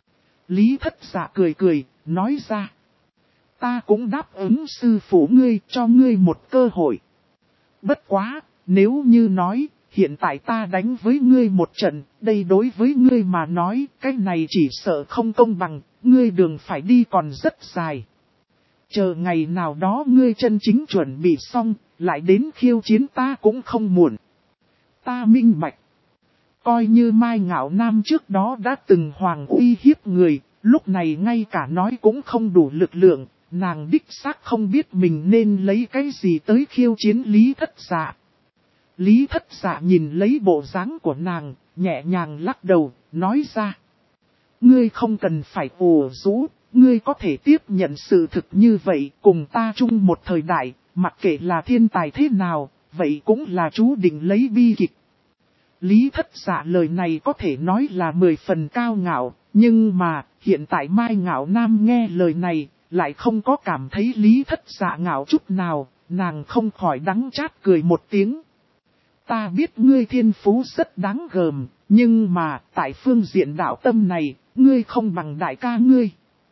Lý Thất Dạ cười cười, nói ra. Ta cũng đáp ứng sư phụ ngươi, cho ngươi một cơ hội. Bất quá, nếu như nói, hiện tại ta đánh với ngươi một trận, đây đối với ngươi mà nói, cái này chỉ sợ không công bằng, ngươi đường phải đi còn rất dài. Chờ ngày nào đó ngươi chân chính chuẩn bị xong, lại đến khiêu chiến ta cũng không muộn. Ta minh bạch. Coi như Mai Ngạo Nam trước đó đã từng hoàng uy hiếp người, lúc này ngay cả nói cũng không đủ lực lượng, nàng đích xác không biết mình nên lấy cái gì tới khiêu chiến Lý Thất Dạ. Lý Thất Dạ nhìn lấy bộ dáng của nàng, nhẹ nhàng lắc đầu, nói ra. Ngươi không cần phải ủ rũ, ngươi có thể tiếp nhận sự thực như vậy, cùng ta chung một thời đại, mặc kệ là thiên tài thế nào, vậy cũng là chú định lấy bi kịch. Lý Thất Dạ lời này có thể nói là 10 phần cao ngạo, nhưng mà, hiện tại Mai Ngạo Nam nghe lời này, lại không có cảm thấy Lý Thất Dạ ngạo chút nào, nàng không khỏi đắng chát cười một tiếng. Ta biết ngươi thiên phú rất đáng gờm, nhưng mà, tại phương diện đạo tâm này, ngươi không bằng đại ca ngươi.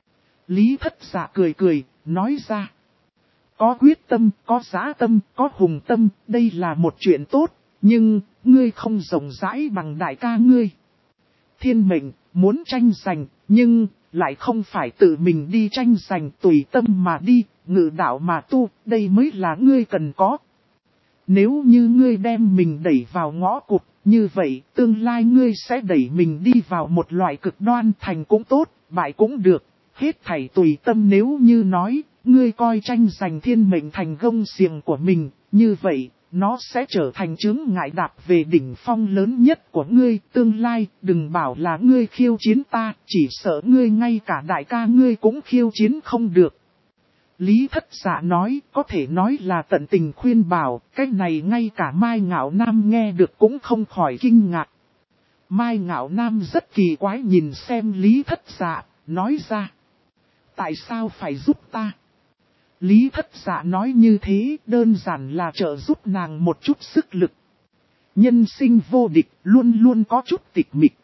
Lý Thất Dạ cười cười, nói ra. Có quyết tâm, có dã tâm, có hùng tâm, đây là một chuyện tốt, nhưng, ngươi không rộng rãi bằng đại ca ngươi. Thiên mệnh, muốn tranh giành, nhưng, lại không phải tự mình đi tranh giành tùy tâm mà đi, ngự đạo mà tu, đây mới là ngươi cần có. Nếu như ngươi đem mình đẩy vào ngõ cụt, như vậy, tương lai ngươi sẽ đẩy mình đi vào một loại cực đoan, thành cũng tốt, bại cũng được, hết thảy tùy tâm. Nếu như nói, ngươi coi tranh giành thiên mệnh thành gông xiềng của mình, như vậy, nó sẽ trở thành chướng ngại đạp về đỉnh phong lớn nhất của ngươi. Tương lai, đừng bảo là ngươi khiêu chiến ta, chỉ sợ ngươi ngay cả đại ca ngươi cũng khiêu chiến không được. Lý Thất Dạ nói, có thể nói là tận tình khuyên bảo, cái này ngay cả Mai Ngạo Nam nghe được cũng không khỏi kinh ngạc. Mai Ngạo Nam rất kỳ quái nhìn xem Lý Thất Dạ, nói ra. Tại sao phải giúp ta? Lý Thất Dạ nói như thế, đơn giản là trợ giúp nàng một chút sức lực. Nhân sinh vô địch, luôn luôn có chút tịch mịch.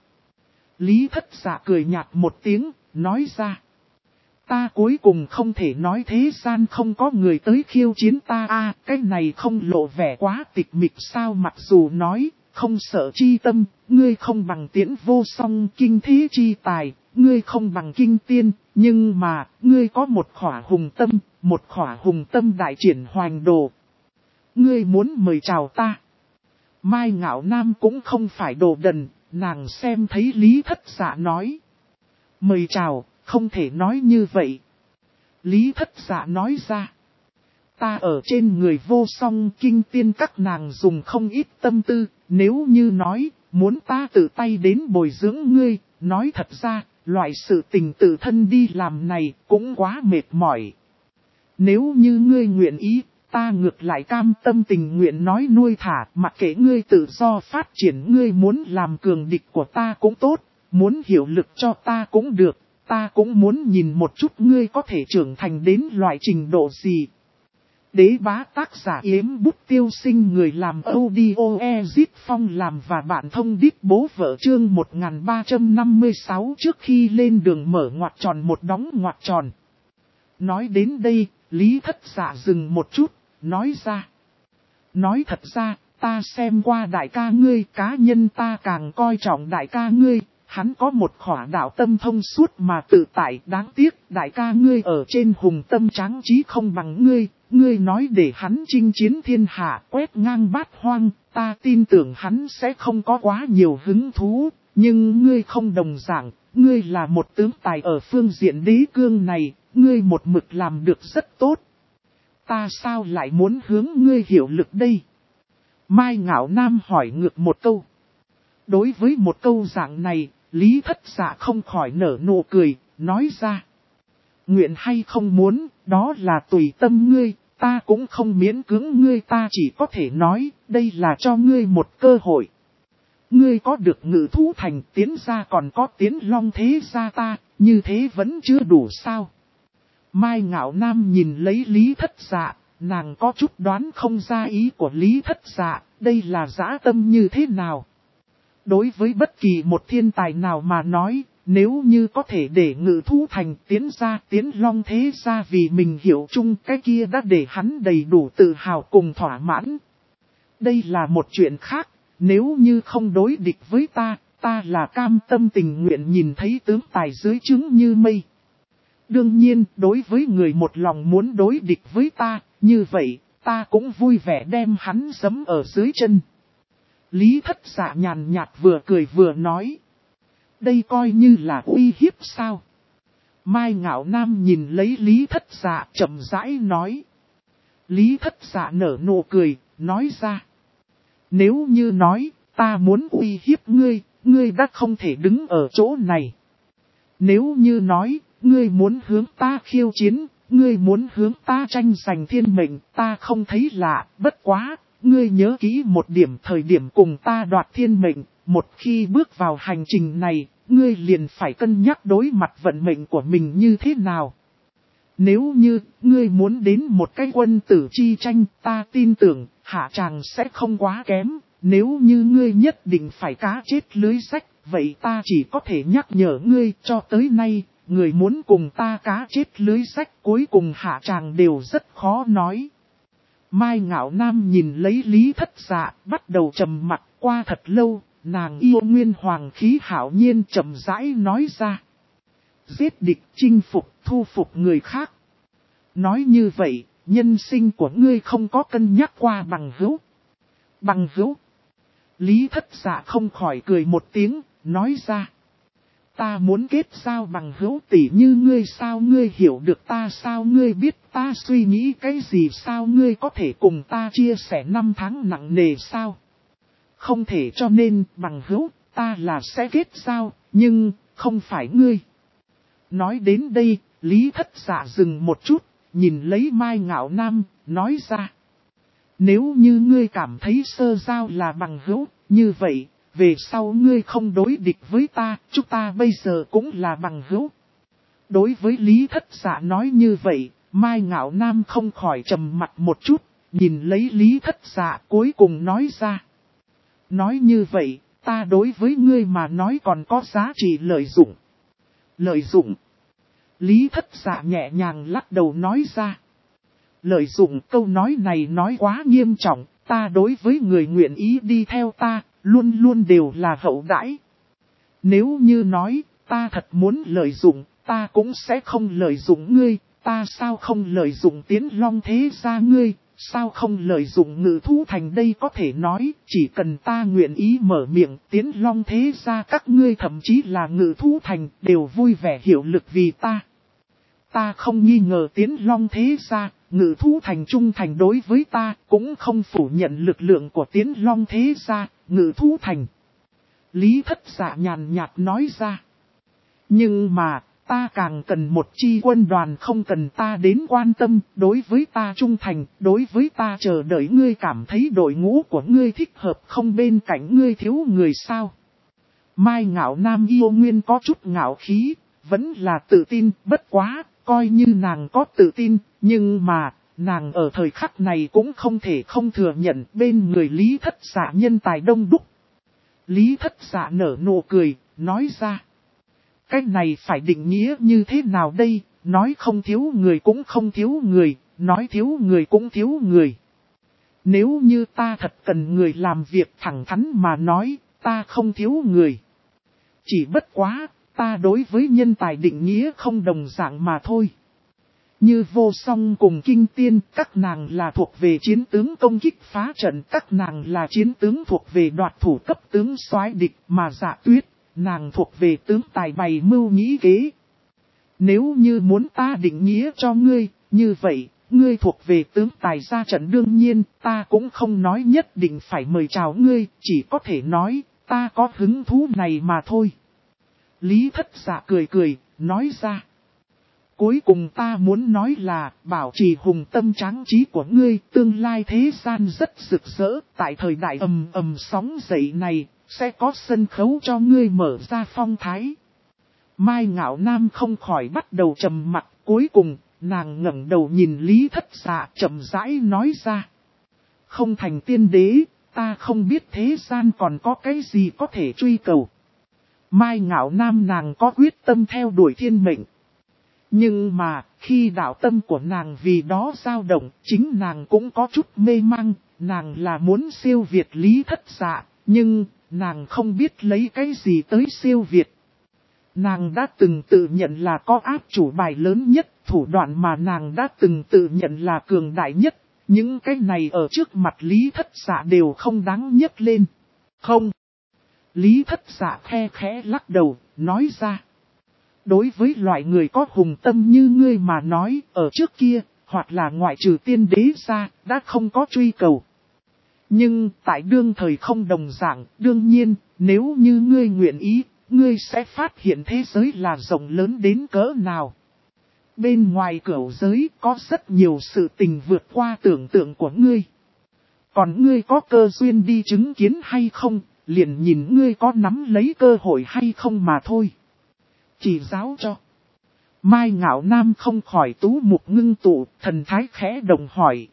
Lý Thất Dạ cười nhạt một tiếng, nói ra. Ta cuối cùng không thể nói thế gian không có người tới khiêu chiến ta cái này không lộ vẻ quá tịch mịch sao? Mặc dù nói, không sợ chi tâm, ngươi không bằng Tiễn Vô Song kinh thế chi tài, ngươi không bằng kinh tiên, nhưng mà, ngươi có một khỏa hùng tâm đại triển hoành đồ. Ngươi muốn mời chào ta. Mai Ngạo Nam cũng không phải đồ đần, nàng xem thấy Lý Thất Dạ nói. Mời chào, không thể nói như vậy. Lý Thất Dạ nói ra. Ta ở trên người vô song kinh tiên các nàng dùng không ít tâm tư, nếu như nói, muốn ta tự tay đến bồi dưỡng ngươi, nói thật ra, loại sự tình tự thân đi làm này cũng quá mệt mỏi. Nếu như ngươi nguyện ý, ta ngược lại cam tâm tình nguyện nói nuôi thả, mặc kệ ngươi tự do phát triển, ngươi muốn làm cường địch của ta cũng tốt, muốn hiệu lực cho ta cũng được, ta cũng muốn nhìn một chút ngươi có thể trưởng thành đến loại trình độ gì. Đế bá tác giả Yếm Bút Tiêu Sinh, người làm audio Ezit Phong làm và bạn thông đít bố vợ, chương 1356. Trước khi lên đường mở ngoặc tròn một đóng ngoặc tròn. Nói đến đây, Lý Thất Dạ dừng một chút, nói ra. Nói thật ra, ta xem qua đại ca ngươi, cá nhân ta càng coi trọng đại ca ngươi. Hắn có một khỏa đạo tâm thông suốt mà tự tại, đáng tiếc đại ca ngươi ở trên hùng tâm tráng trí không bằng ngươi. Ngươi nói để hắn chinh chiến thiên hạ, quét ngang bát hoang, ta tin tưởng hắn sẽ không có quá nhiều hứng thú. Nhưng ngươi không đồng dạng, ngươi là một tướng tài ở phương diện đế cương này, ngươi một mực làm được rất tốt. Ta sao lại muốn hướng ngươi hiệu lực đây? Mai Ngạo Nam hỏi ngược một câu. Đối với một câu dạng này, Lý Thất Dạ không khỏi nở nụ cười, nói ra. Nguyện hay không muốn, đó là tùy tâm ngươi, ta cũng không miễn cưỡng ngươi, ta chỉ có thể nói, đây là cho ngươi một cơ hội. Ngươi có được Ngự Thú Thành, tiến ra còn có Tiến Long thế gia ta, như thế vẫn chưa đủ sao? Mai Ngạo Nam nhìn lấy Lý Thất Dạ, nàng có chút đoán không ra ý của Lý Thất Dạ, đây là dã tâm như thế nào? Đối với bất kỳ một thiên tài nào mà nói, nếu như có thể để Ngự Thú Thành tiến ra Tiến Long thế gia vì mình hiểu chung, cái kia đã để hắn đầy đủ tự hào cùng thỏa mãn. Đây là một chuyện khác, nếu như không đối địch với ta, ta là cam tâm tình nguyện nhìn thấy tướng tài dưới trướng như mây. Đương nhiên, đối với người một lòng muốn đối địch với ta, như vậy, ta cũng vui vẻ đem hắn giẫm ở dưới chân. Lý Thất Dạ nhàn nhạt vừa cười vừa nói. Đây coi như là uy hiếp sao? Mai Ngạo Nam nhìn lấy Lý Thất Dạ chậm rãi nói. Lý Thất Dạ nở nụ cười, nói ra. Nếu như nói, ta muốn uy hiếp ngươi, ngươi đã không thể đứng ở chỗ này. Nếu như nói, ngươi muốn hướng ta khiêu chiến, ngươi muốn hướng ta tranh giành thiên mệnh, ta không thấy lạ, bất quá. Ngươi nhớ kỹ một điểm, thời điểm cùng ta đoạt thiên mệnh, một khi bước vào hành trình này, ngươi liền phải cân nhắc đối mặt vận mệnh của mình như thế nào. Nếu như, ngươi muốn đến một cái quân tử chi tranh, ta tin tưởng, hạ tràng sẽ không quá kém. Nếu như ngươi nhất định phải cá chết lưới rách, vậy ta chỉ có thể nhắc nhở ngươi, cho tới nay, người muốn cùng ta cá chết lưới rách cuối cùng hạ tràng đều rất khó nói. Mai Ngạo Nam nhìn lấy Lý Thất Dạ, bắt đầu trầm mặt. Qua thật lâu, nàng yêu nguyên hoàng khí hảo nhiên chậm rãi nói ra. Giết địch, chinh phục, thu phục người khác. Nói như vậy, nhân sinh của ngươi không có cân nhắc qua bằng hữu. Bằng hữu. Lý Thất Dạ không khỏi cười một tiếng, nói ra. Ta muốn kết giao bằng hữu tỷ như ngươi sao, ngươi hiểu được ta sao, ngươi biết ta suy nghĩ cái gì sao, ngươi có thể cùng ta chia sẻ năm tháng nặng nề sao. Không thể, cho nên bằng hữu ta là sẽ kết giao, nhưng không phải ngươi. Nói đến đây, Lý Thất Dạ dừng một chút, nhìn lấy Mai Ngạo Nam, nói ra. Nếu như ngươi cảm thấy sơ giao là bằng hữu, như vậy, về sau ngươi không đối địch với ta, chúng ta bây giờ cũng là bằng hữu. Đối với Lý Thất Dạ nói như vậy, Mai Ngạo Nam không khỏi trầm mặt một chút, nhìn lấy Lý Thất Dạ cuối cùng nói ra. Nói như vậy, ta đối với ngươi mà nói còn có giá trị lợi dụng. Lợi dụng. Lý Thất Dạ nhẹ nhàng lắc đầu nói ra. Lợi dụng, câu nói này nói quá nghiêm trọng, ta đối với người nguyện ý đi theo ta, luôn luôn đều là hậu đãi. Nếu như nói, ta thật muốn lợi dụng, ta cũng sẽ không lợi dụng ngươi, ta sao không lợi dụng Tiến Long thế gia ngươi, sao không lợi dụng Ngự Thú Thành đây có thể nói, chỉ cần ta nguyện ý mở miệng Tiến Long thế gia các ngươi thậm chí là Ngự Thú Thành đều vui vẻ hiệu lực vì ta. Ta không nghi ngờ Tiến Long thế gia, Ngự Thú Thành trung thành đối với ta, cũng không phủ nhận lực lượng của Tiến Long thế gia, Ngự Thú Thành. Lý Thất Dạ nhàn nhạt nói ra. Nhưng mà, ta càng cần một chi quân đoàn không cần ta đến quan tâm, đối với ta trung thành, đối với ta chờ đợi ngươi cảm thấy đội ngũ của ngươi thích hợp không bên cạnh ngươi thiếu người sao. Mai Ngạo Nam yêu nguyên có chút ngạo khí, vẫn là tự tin, bất quá, coi như nàng có tự tin, nhưng mà, nàng ở thời khắc này cũng không thể không thừa nhận bên người Lý Thất Dạ nhân tài đông đúc. Lý Thất Dạ nở nụ cười, nói ra. Cái này phải định nghĩa như thế nào đây, nói không thiếu người cũng không thiếu người, nói thiếu người cũng thiếu người. Nếu như ta thật cần người làm việc thẳng thắn mà nói, ta không thiếu người. Chỉ bất quá, ta đối với nhân tài định nghĩa không đồng dạng mà thôi. Như Vô Song cùng Kinh Tiên, các nàng là thuộc về chiến tướng công kích phá trận, các nàng là chiến tướng thuộc về đoạt thủ cấp tướng soái địch, mà Dạ Tuyết, nàng thuộc về tướng tài bày mưu nghĩ kế. Nếu như muốn ta định nghĩa cho ngươi, như vậy, ngươi thuộc về tướng tài ra trận đương nhiên, ta cũng không nói nhất định phải mời chào ngươi, chỉ có thể nói, ta có hứng thú này mà thôi. Lý Thất Dạ cười cười, nói ra. Cuối cùng ta muốn nói là, bảo trì hùng tâm tráng trí của ngươi, tương lai thế gian rất rực rỡ, tại thời đại ầm ầm sóng dậy này, sẽ có sân khấu cho ngươi mở ra phong thái. Mai Ngạo Nam không khỏi bắt đầu trầm mặc, cuối cùng, nàng ngẩng đầu nhìn Lý Thất Dạ chậm rãi nói ra. Không thành tiên đế, ta không biết thế gian còn có cái gì có thể truy cầu. Mai Ngạo Nam nàng có quyết tâm theo đuổi thiên mệnh. Nhưng mà, khi đạo tâm của nàng vì đó dao động, chính nàng cũng có chút mê mang, nàng là muốn siêu việt Lý Thất Dạ, nhưng, nàng không biết lấy cái gì tới siêu việt. Nàng đã từng tự nhận là có áp chủ bài lớn nhất, thủ đoạn mà nàng đã từng tự nhận là cường đại nhất, những cái này ở trước mặt Lý Thất Dạ đều không đáng nhấc lên. Không. Lý Thất Dạ khe khẽ lắc đầu, nói ra. Đối với loại người có hùng tâm như ngươi mà nói, ở trước kia, hoặc là ngoại trừ tiên đế ra, đã không có truy cầu. Nhưng, tại đương thời không đồng dạng, đương nhiên, nếu như ngươi nguyện ý, ngươi sẽ phát hiện thế giới là rộng lớn đến cỡ nào. Bên ngoài cửu giới có rất nhiều sự tình vượt qua tưởng tượng của ngươi. Còn ngươi có cơ duyên đi chứng kiến hay không, liền nhìn ngươi có nắm lấy cơ hội hay không mà thôi. Chỉ giáo cho. Mai Ngạo Nam không khỏi tú mục ngưng tụ, thần thái khẽ đồng hỏi.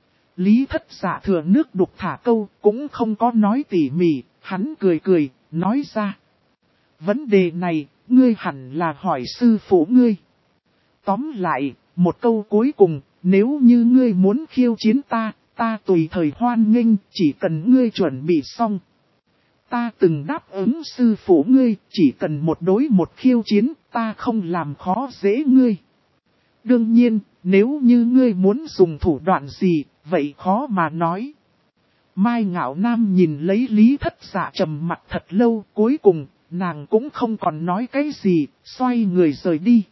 Lý Thất Dạ thừa nước đục thả câu, cũng không có nói tỉ mỉ, hắn cười cười, nói ra. Vấn đề này, ngươi hẳn là hỏi sư phụ ngươi. Tóm lại, một câu cuối cùng, nếu như ngươi muốn khiêu chiến ta, ta tùy thời hoan nghênh, chỉ cần ngươi chuẩn bị xong. Ta từng đáp ứng sư phụ ngươi, chỉ cần một đối một khiêu chiến, ta không làm khó dễ ngươi. Đương nhiên, nếu như ngươi muốn dùng thủ đoạn gì, vậy khó mà nói. Mai Ngạo Nam nhìn lấy Lý Thất Dạ trầm mặt thật lâu, cuối cùng, nàng cũng không còn nói cái gì, xoay người rời đi.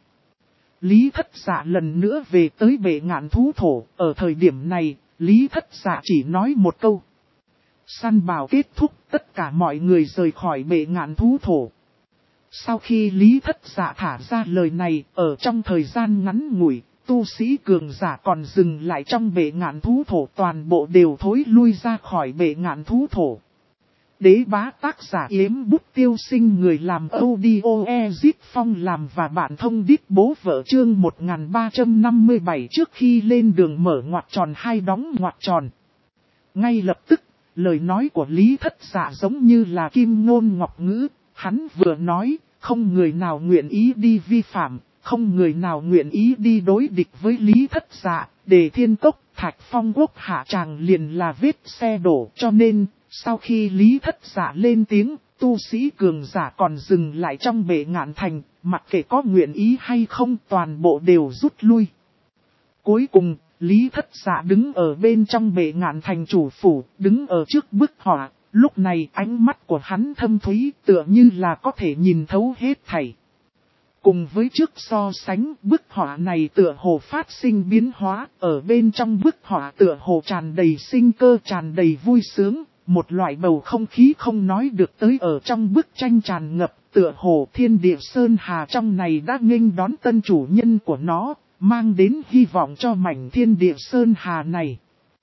Lý Thất Dạ lần nữa về tới bệ ngạn thú thổ, ở thời điểm này, Lý Thất Dạ chỉ nói một câu. Săn bào kết thúc, tất cả mọi người rời khỏi bệ ngạn thú thổ. Sau khi Lý Thất Dạ thả ra lời này, ở trong thời gian ngắn ngủi, tu sĩ cường giả còn dừng lại trong bệ ngạn thú thổ toàn bộ đều thối lui ra khỏi bệ ngạn thú thổ. Đế bá tác giả Yếm Bút Tiêu Sinh người làm audio Ezit Phong làm và bản thông đít bố vợ chương 1357 trước khi lên đường mở ngoặc tròn hai đóng ngoặc tròn. Ngay lập tức, lời nói của Lý Thất Dạ giống như là kim ngôn ngọc ngữ, hắn vừa nói, không người nào nguyện ý đi vi phạm, không người nào nguyện ý đi đối địch với Lý Thất Dạ, để Thiên Cốc, Thạch Phong Quốc hạ tràng liền là vết xe đổ cho nên, sau khi Lý Thất Dạ lên tiếng, tu sĩ cường giả còn dừng lại trong Bệ Ngạn Thành, mặc kệ có nguyện ý hay không toàn bộ đều rút lui. Cuối cùng, Lý Thất Dạ đứng ở bên trong Bệ Ngạn Thành chủ phủ, đứng ở trước bức họa, lúc này ánh mắt của hắn thâm thúy tựa như là có thể nhìn thấu hết thảy. Cùng với trước so sánh, bức họa này tựa hồ phát sinh biến hóa, ở bên trong bức họa tựa hồ tràn đầy sinh cơ, tràn đầy vui sướng, một loại bầu không khí không nói được tới ở trong bức tranh tràn ngập, tựa hồ thiên địa sơn hà trong này đã nghênh đón tân chủ nhân của nó, mang đến hy vọng cho mảnh thiên địa sơn hà này.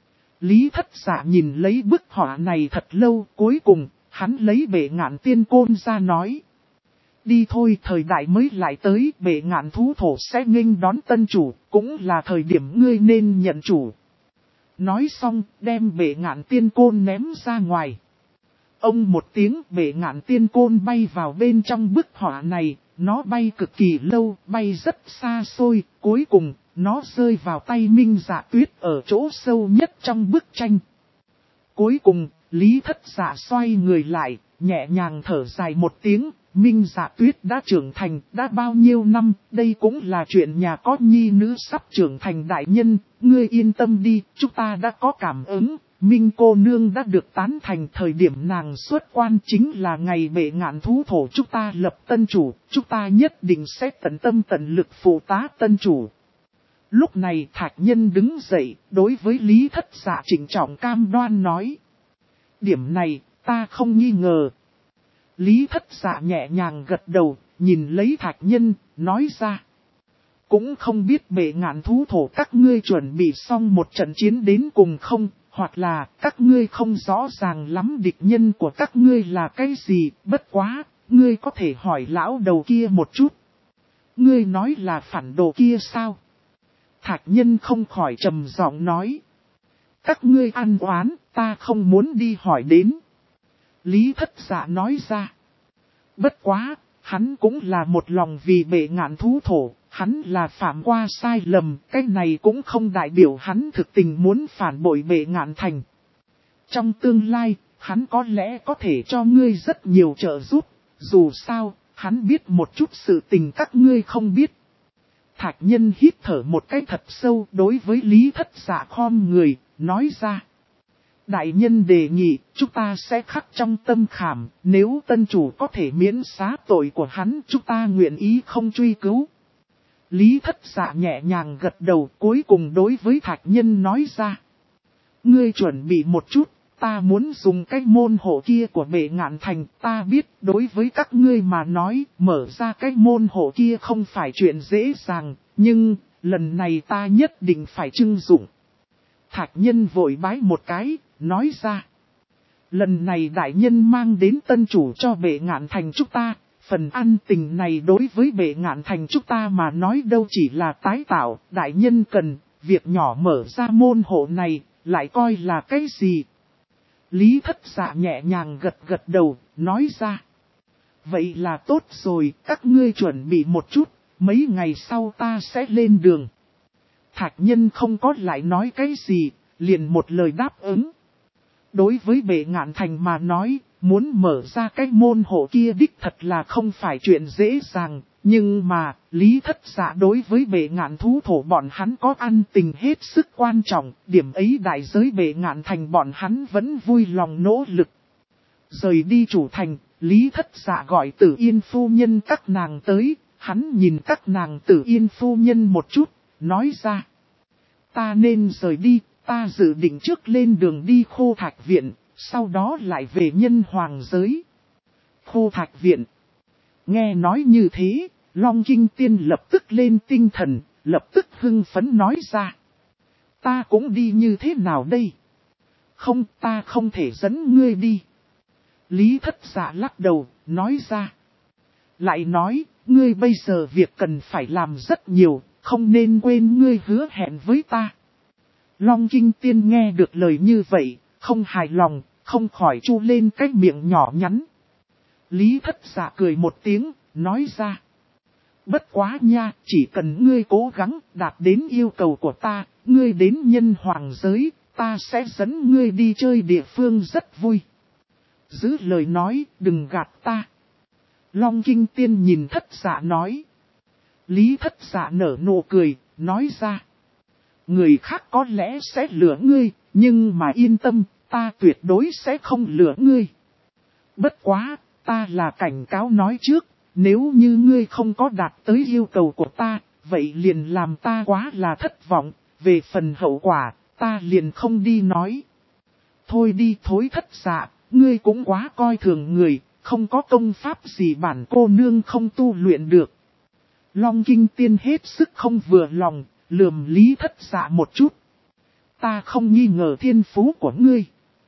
Lý Thất Dạ nhìn lấy bức họa này thật lâu, cuối cùng, hắn lấy Bệ Ngạn Tiên Côn ra nói. Đi thôi, thời đại mới lại tới, Bệ Ngạn thú thổ sẽ nghênh đón tân chủ, cũng là thời điểm ngươi nên nhận chủ. Nói xong, đem Bệ Ngạn Tiên Côn ném ra ngoài. Ông một tiếng, Bệ Ngạn Tiên Côn bay vào bên trong bức họa này, nó bay cực kỳ lâu, bay rất xa xôi, cuối cùng, nó rơi vào tay Minh Dạ Tuyết ở chỗ sâu nhất trong bức tranh. Cuối cùng, Lý Thất Dạ xoay người lại, nhẹ nhàng thở dài một tiếng, Minh Dạ Tuyết đã trưởng thành, đã bao nhiêu năm, đây cũng là chuyện nhà có nhi nữ sắp trưởng thành đại nhân, ngươi yên tâm đi, chúng ta đã có cảm ứng, Minh cô nương đã được tán thành, thời điểm nàng xuất quan chính là ngày Bệ Ngạn thú thổ chúng ta lập tân chủ, chúng ta nhất định sẽ tận tâm tận lực phụ tá tân chủ. Lúc này Thạch Nhân đứng dậy, đối với Lý Thất Dạ trịnh trọng cam đoan nói. Điểm này, ta không nghi ngờ. Lý Thất Dạ nhẹ nhàng gật đầu, nhìn lấy Thạch Nhân, nói ra. Cũng không biết Bệ Ngạn thú thổ các ngươi chuẩn bị xong một trận chiến đến cùng không, hoặc là các ngươi không rõ ràng lắm địch nhân của các ngươi là cái gì, bất quá, ngươi có thể hỏi lão đầu kia một chút. Ngươi nói là phản đồ kia sao? Thạch Nhân không khỏi trầm giọng nói. Các ngươi ăn oán, ta không muốn đi hỏi đến. Lý Thất Dạ nói ra. Bất quá, hắn cũng là một lòng vì Bệ Ngạn thú thổ, hắn là phạm qua sai lầm, cái này cũng không đại biểu hắn thực tình muốn phản bội Bệ Ngạn Thành. Trong tương lai, hắn có lẽ có thể cho ngươi rất nhiều trợ giúp, dù sao, hắn biết một chút sự tình các ngươi không biết. Thạch Nhân hít thở một cái thật sâu đối với Lý Thất Dạ khom người, nói ra. Đại nhân đề nghị, chúng ta sẽ khắc trong tâm khảm, nếu tân chủ có thể miễn xá tội của hắn, chúng ta nguyện ý không truy cứu. Lý Thất Dạ nhẹ nhàng gật đầu, cuối cùng đối với Thạch Nhân nói ra. Ngươi chuẩn bị một chút, ta muốn dùng cái môn hộ kia của Bệ Ngạn Thành, ta biết đối với các ngươi mà nói, mở ra cái môn hộ kia không phải chuyện dễ dàng, nhưng, lần này ta nhất định phải trưng dụng. Thạch Nhân vội bái một cái, nói ra. Lần này đại nhân mang đến tân chủ cho Bệ Ngạn Thành chúng ta, phần ăn tình này đối với Bệ Ngạn Thành chúng ta mà nói đâu chỉ là tái tạo, đại nhân cần, việc nhỏ mở ra môn hộ này, lại coi là cái gì? Lý Thất Dạ nhẹ nhàng gật gật đầu, nói ra. Vậy là tốt rồi, các ngươi chuẩn bị một chút, mấy ngày sau ta sẽ lên đường. Thạch Nhân không có lại nói cái gì, liền một lời đáp ứng. Đối với Bệ Ngạn Thành mà nói, muốn mở ra cái môn hộ kia đích thật là không phải chuyện dễ dàng, nhưng mà, Lý Thất Dạ đối với Bệ Ngạn thú thổ bọn hắn có ăn tình hết sức quan trọng, điểm ấy đại giới Bệ Ngạn Thành bọn hắn vẫn vui lòng nỗ lực. Rời đi chủ thành, Lý Thất Dạ gọi Tử Yên phu nhân các nàng tới, hắn nhìn các nàng Tử Yên phu nhân một chút, nói ra. Ta nên rời đi, ta dự định trước lên đường đi Khô Thạch Viện, sau đó lại về Nhân Hoàng giới. Khô Thạch Viện. Nghe nói như thế, Long Kinh Tiên lập tức lên tinh thần, lập tức hưng phấn nói ra. Ta cũng đi như thế nào đây? Không, ta không thể dẫn ngươi đi. Lý Thất Dạ lắc đầu, nói ra. Lại nói, ngươi bây giờ việc cần phải làm rất nhiều, không nên quên ngươi hứa hẹn với ta. Long Kinh Tiên nghe được lời như vậy, không hài lòng, không khỏi chu lên cái miệng nhỏ nhắn. Lý Thất Dạ cười một tiếng, nói ra. Bất quá nha, chỉ cần ngươi cố gắng đạt đến yêu cầu của ta, ngươi đến Nhân Hoàng giới, ta sẽ dẫn ngươi đi chơi địa phương rất vui. Giữ lời nói, đừng gạt ta. Long Kinh Tiên nhìn Thất Dạ nói. Lý Thất Dạ nở nụ cười, nói ra. Người khác có lẽ sẽ lừa ngươi, nhưng mà yên tâm, ta tuyệt đối sẽ không lừa ngươi. Bất quá, ta là cảnh cáo nói trước, nếu như ngươi không có đạt tới yêu cầu của ta, vậy liền làm ta quá là thất vọng, về phần hậu quả, ta liền không đi nói. Thôi đi thối Thất Dạ, ngươi cũng quá coi thường người, không có công pháp gì bản cô nương không tu luyện được. Long Kinh Tiên hết sức không vừa lòng, lườm Lý Thất Dạ một chút. Ta không nghi ngờ thiên phú của ngươi.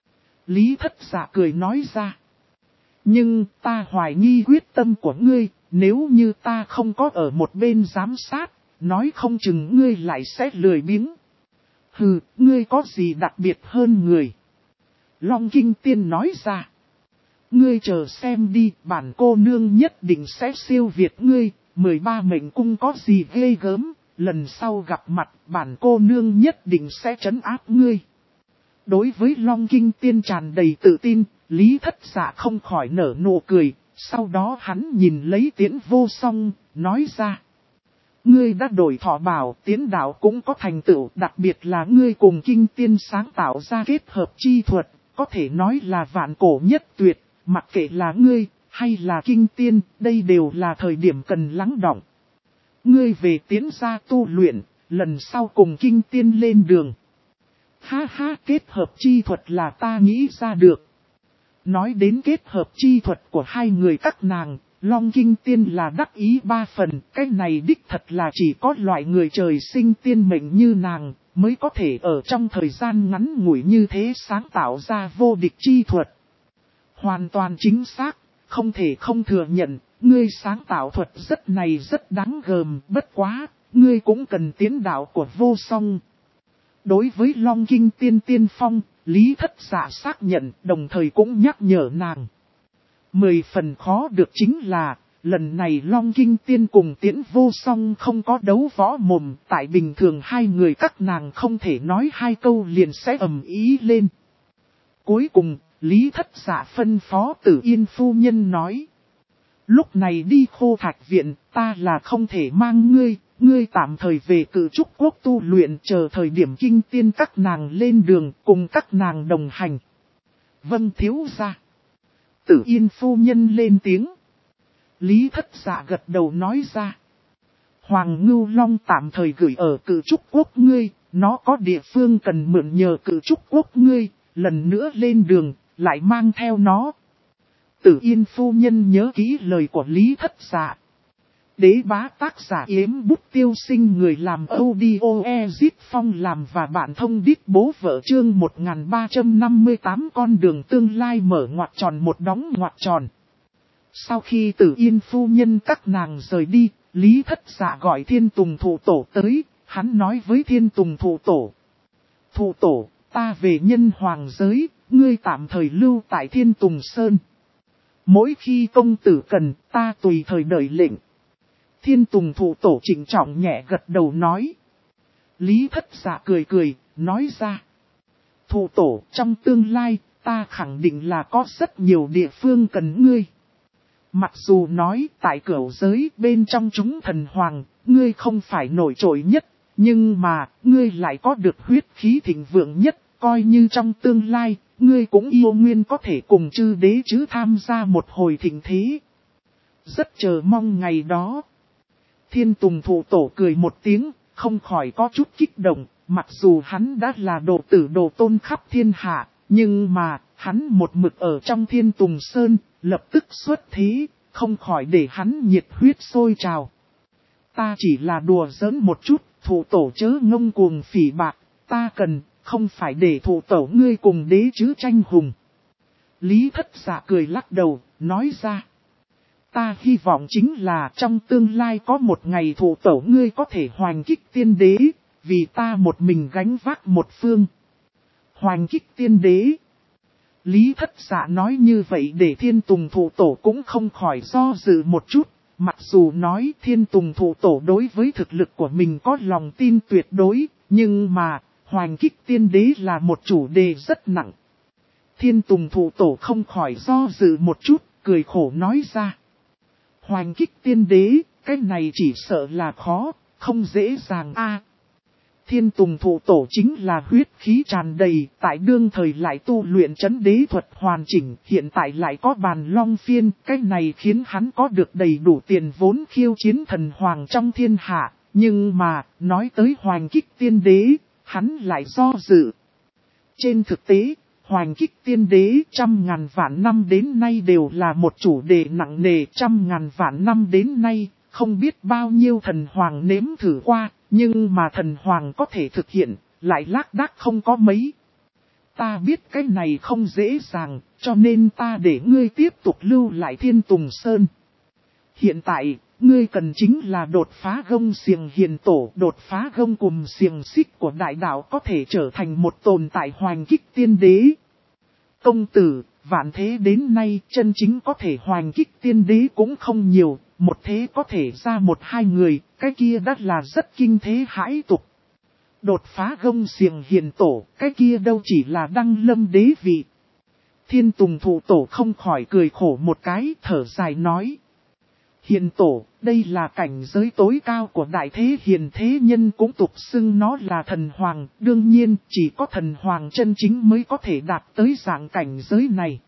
Lý Thất Dạ cười nói ra. Nhưng ta hoài nghi quyết tâm của ngươi, nếu như ta không có ở một bên giám sát, nói không chừng ngươi lại sẽ lười biếng. Hừ, ngươi có gì đặc biệt hơn người? Long Kinh Tiên nói ra. Ngươi chờ xem đi, bản cô nương nhất định sẽ siêu việt ngươi, 13 mệnh cung có gì ghê gớm, lần sau gặp mặt bản cô nương nhất định sẽ trấn áp ngươi. Đối với Long Kinh Tiên tràn đầy tự tin, Lý Thất Dạ không khỏi nở nụ cười, sau đó hắn nhìn lấy Tiễn Vô Song, nói ra. Ngươi đã đổi thọ bảo, tiến đạo cũng có thành tựu, đặc biệt là ngươi cùng Kinh Tiên sáng tạo ra kết hợp chi thuật, có thể nói là vạn cổ nhất tuyệt, mặc kệ là ngươi, hay là Kinh Tiên, đây đều là thời điểm cần lắng đọng. Ngươi về tiến gia tu luyện, lần sau cùng Kinh Tiên lên đường. Ha ha, kết hợp chi thuật là ta nghĩ ra được. Nói đến kết hợp chi thuật của hai người các nàng, Long Kinh Tiên là đắc ý 3 phần, cái này đích thật là chỉ có loại người trời sinh tiên mệnh như nàng, mới có thể ở trong thời gian ngắn ngủi như thế sáng tạo ra vô địch chi thuật. Hoàn toàn chính xác, không thể không thừa nhận, ngươi sáng tạo thuật rất này rất đáng gờm, bất quá, ngươi cũng cần tiến đạo của Vô Song. Đối với Long Kinh Tiên tiên phong, Lý Thất Dạ xác nhận, đồng thời cũng nhắc nhở nàng. 10 phần khó được chính là, lần này Long Kinh Tiên cùng Tiễn Vô Song không có đấu võ mồm, tại bình thường hai người các nàng không thể nói hai câu liền sẽ ầm ý lên. Cuối cùng, Lý Thất Dạ phân phó Tử Yên phu nhân nói. Lúc này đi Khô Thạch Viện, ta là không thể mang ngươi, ngươi tạm thời về Cự Trúc Quốc tu luyện chờ thời điểm Kinh Tiên các nàng lên đường cùng các nàng đồng hành. Vâng thiếu gia. Tử Yên phu nhân lên tiếng. Lý Thất Dạ gật đầu nói ra. Hoàng Ngưu Long tạm thời gửi ở Cự Trúc Quốc ngươi, nó có địa phương cần mượn nhờ Cự Trúc Quốc ngươi, lần nữa lên đường, lại mang theo nó. Tử Yên phu nhân nhớ kỹ lời của Lý Thất Dạ. Đế bá tác giả Yếm Bút Tiêu Sinh, người làm audio Ezit Phong làm và bạn thông đít bố vợ chương 1358 con đường tương lai mở ngoặc tròn một đóng ngoặc tròn. Sau khi Tử Yên phu nhân các nàng rời đi, Lý Thất Dạ gọi Thiên Tùng Thụ Tổ tới, hắn nói với Thiên Tùng Thụ Tổ. Thụ Tổ, ta về Nhân Hoàng giới, ngươi tạm thời lưu tại Thiên Tùng Sơn. Mỗi khi công tử cần, ta tùy thời đợi lệnh. Thiên Tùng Thụ Tổ trịnh trọng nhẹ gật đầu nói. Lý Thất Dạ cười cười, nói ra. Thụ Tổ, trong tương lai, ta khẳng định là có rất nhiều địa phương cần ngươi. Mặc dù nói tại cửu giới bên trong chúng thần hoàng, ngươi không phải nổi trội nhất, nhưng mà, ngươi lại có được huyết khí thịnh vượng nhất, coi như trong tương lai, ngươi cũng yêu nguyên có thể cùng chư đế chứ tham gia một hồi thịnh thế. Rất chờ mong ngày đó. Thiên Tùng Thụ Tổ cười một tiếng, không khỏi có chút kích động, mặc dù hắn đã là độ tử độ tôn khắp thiên hạ, nhưng mà, hắn một mực ở trong Thiên Tùng Sơn, lập tức xuất thế, không khỏi để hắn nhiệt huyết sôi trào. Ta chỉ là đùa giỡn một chút, Thụ Tổ chớ ngông cuồng phỉ bạc, ta cần, không phải để Thụ Tổ ngươi cùng đế chứ tranh hùng. Lý Thất Dạ cười lắc đầu, nói ra. Ta hy vọng chính là trong tương lai có một ngày Thụ Tổ ngươi có thể hoành kích tiên đế, vì ta một mình gánh vác một phương. Hoành kích tiên đế. Lý Thất Dạ nói như vậy để Thiên Tùng Thụ Tổ cũng không khỏi do dự một chút, mặc dù nói Thiên Tùng Thụ Tổ đối với thực lực của mình có lòng tin tuyệt đối, nhưng mà, hoành kích tiên đế là một chủ đề rất nặng. Thiên Tùng thụ tổ không khỏi do dự một chút, cười khổ nói ra. Hoành kích tiên đế, cái này chỉ sợ là khó, không dễ dàng a. Thiên Tùng thụ tổ chính là huyết khí tràn đầy, tại đương thời lại tu luyện chấn đế thuật hoàn chỉnh, hiện tại lại có bàn long phiên, cái này khiến hắn có được đầy đủ tiền vốn khiêu chiến thần hoàng trong thiên hạ, nhưng mà, nói tới hoành kích tiên đế, hắn lại do dự. Trên thực tế, hoành kích tiên đế 100.000 vạn năm đến nay đều là một chủ đề nặng nề, 100.000 vạn năm đến nay, không biết bao nhiêu thần hoàng nếm thử qua, nhưng mà thần hoàng có thể thực hiện, lại lác đác không có mấy. Ta biết cái này không dễ dàng, cho nên ta để ngươi tiếp tục lưu lại Thiên Tùng Sơn. Hiện tại, ngươi cần chính là đột phá gông xiềng hiền tổ, đột phá gông cùm xiềng xích của đại đạo có thể trở thành một tồn tại hoành kích tiên đế. Công tử, vạn thế đến nay chân chính có thể hoành kích tiên đế cũng không nhiều, một thế có thể ra một hai người, cái kia đã là rất kinh thế hãi tục. Đột phá gông xiềng hiền tổ, cái kia đâu chỉ là đăng lâm đế vị. Thiên Tùng thụ tổ không khỏi cười khổ một cái, thở dài nói. Hiền tổ, đây là cảnh giới tối cao của đại thế hiền thế nhân cũng tục xưng nó là thần hoàng, đương nhiên chỉ có thần hoàng chân chính mới có thể đạt tới dạng cảnh giới này.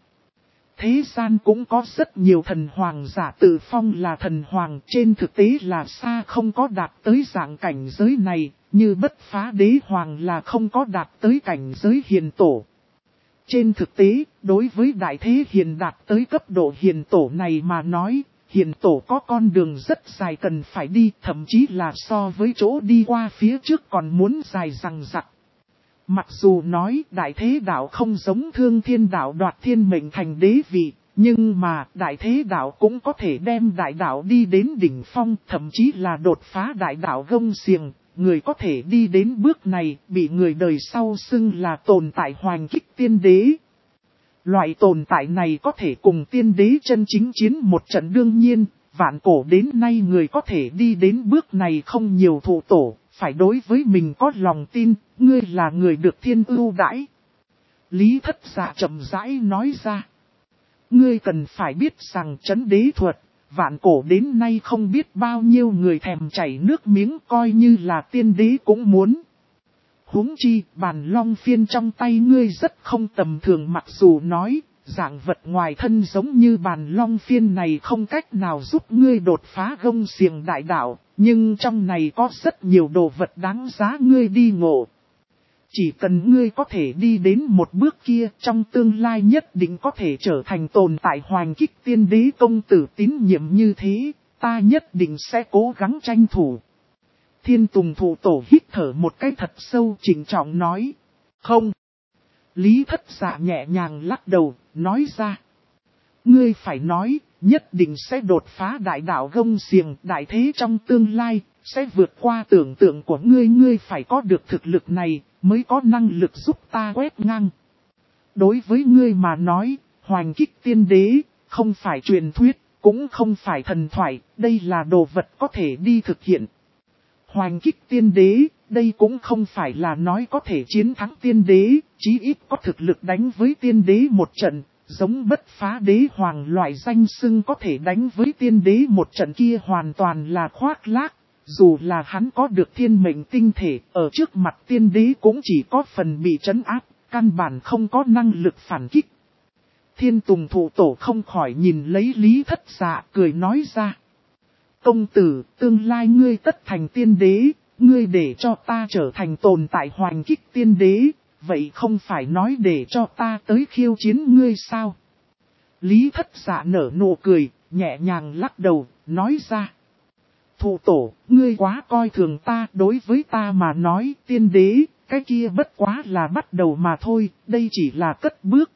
Thế gian cũng có rất nhiều thần hoàng giả tự phong là thần hoàng, trên thực tế là xa không có đạt tới dạng cảnh giới này, như Bất Phá Đế Hoàng là không có đạt tới cảnh giới hiền tổ. Trên thực tế, đối với đại thế hiền đạt tới cấp độ hiền tổ này mà nói, hiền tổ có con đường rất dài cần phải đi, thậm chí là so với chỗ đi qua phía trước còn muốn dài dằng dặc. Mặc dù nói đại thế đạo không giống Thương Thiên đạo đoạt thiên mệnh thành đế vị, nhưng mà đại thế đạo cũng có thể đem đại đạo đi đến đỉnh phong, thậm chí là đột phá đại đạo gông xiềng. Người có thể đi đến bước này bị người đời sau xưng là tồn tại hoành kích tiên đế. Loại tồn tại này có thể cùng tiên đế chân chính chiến một trận, đương nhiên, vạn cổ đến nay người có thể đi đến bước này không nhiều. Thụ tổ, phải đối với mình có lòng tin, ngươi là người được thiên ưu đãi. Lý Thất Dạ chậm rãi nói ra. Ngươi cần phải biết rằng chấn đế thuật, vạn cổ đến nay không biết bao nhiêu người thèm chảy nước miếng, coi như là tiên đế cũng muốn. Huống chi, bàn long phiên trong tay ngươi rất không tầm thường, mặc dù nói, dạng vật ngoài thân giống như bàn long phiên này không cách nào giúp ngươi đột phá gông xiềng đại đạo, nhưng trong này có rất nhiều đồ vật đáng giá ngươi đi ngộ. Chỉ cần ngươi có thể đi đến một bước kia, trong tương lai nhất định có thể trở thành tồn tại hoành kích tiên đế. Công tử tín nhiệm như thế, ta nhất định sẽ cố gắng tranh thủ. Thiên Tùng thụ tổ hít thở một cái thật sâu, trịnh trọng nói. Không. Lý Thất Dạ nhẹ nhàng lắc đầu, nói ra. Ngươi phải nói, nhất định sẽ đột phá đại đạo gông xiềng, đại thế trong tương lai, sẽ vượt qua tưởng tượng của ngươi. Ngươi phải có được thực lực này, mới có năng lực giúp ta quét ngang. Đối với ngươi mà nói, hoành kích tiên đế, không phải truyền thuyết, cũng không phải thần thoại, đây là đồ vật có thể đi thực hiện. Hoành kích tiên đế, đây cũng không phải là nói có thể chiến thắng tiên đế, chí ít có thực lực đánh với tiên đế một trận, giống Bất Phá Đế Hoàng loại danh xưng có thể đánh với tiên đế một trận kia hoàn toàn là khoác lác. Dù là hắn có được thiên mệnh tinh thể, ở trước mặt tiên đế cũng chỉ có phần bị trấn áp, căn bản không có năng lực phản kích. Thiên Tùng thụ tổ không khỏi nhìn lấy Lý Thất Dạ, cười nói ra. Công tử, tương lai ngươi tất thành tiên đế, ngươi để cho ta trở thành tồn tại hoành kích tiên đế, vậy không phải nói để cho ta tới khiêu chiến ngươi sao? Lý Thất Dạ nở nụ cười, nhẹ nhàng lắc đầu, nói ra. Thụ tổ, ngươi quá coi thường ta, đối với ta mà nói tiên đế, cái kia bất quá là bắt đầu mà thôi, đây chỉ là cất bước.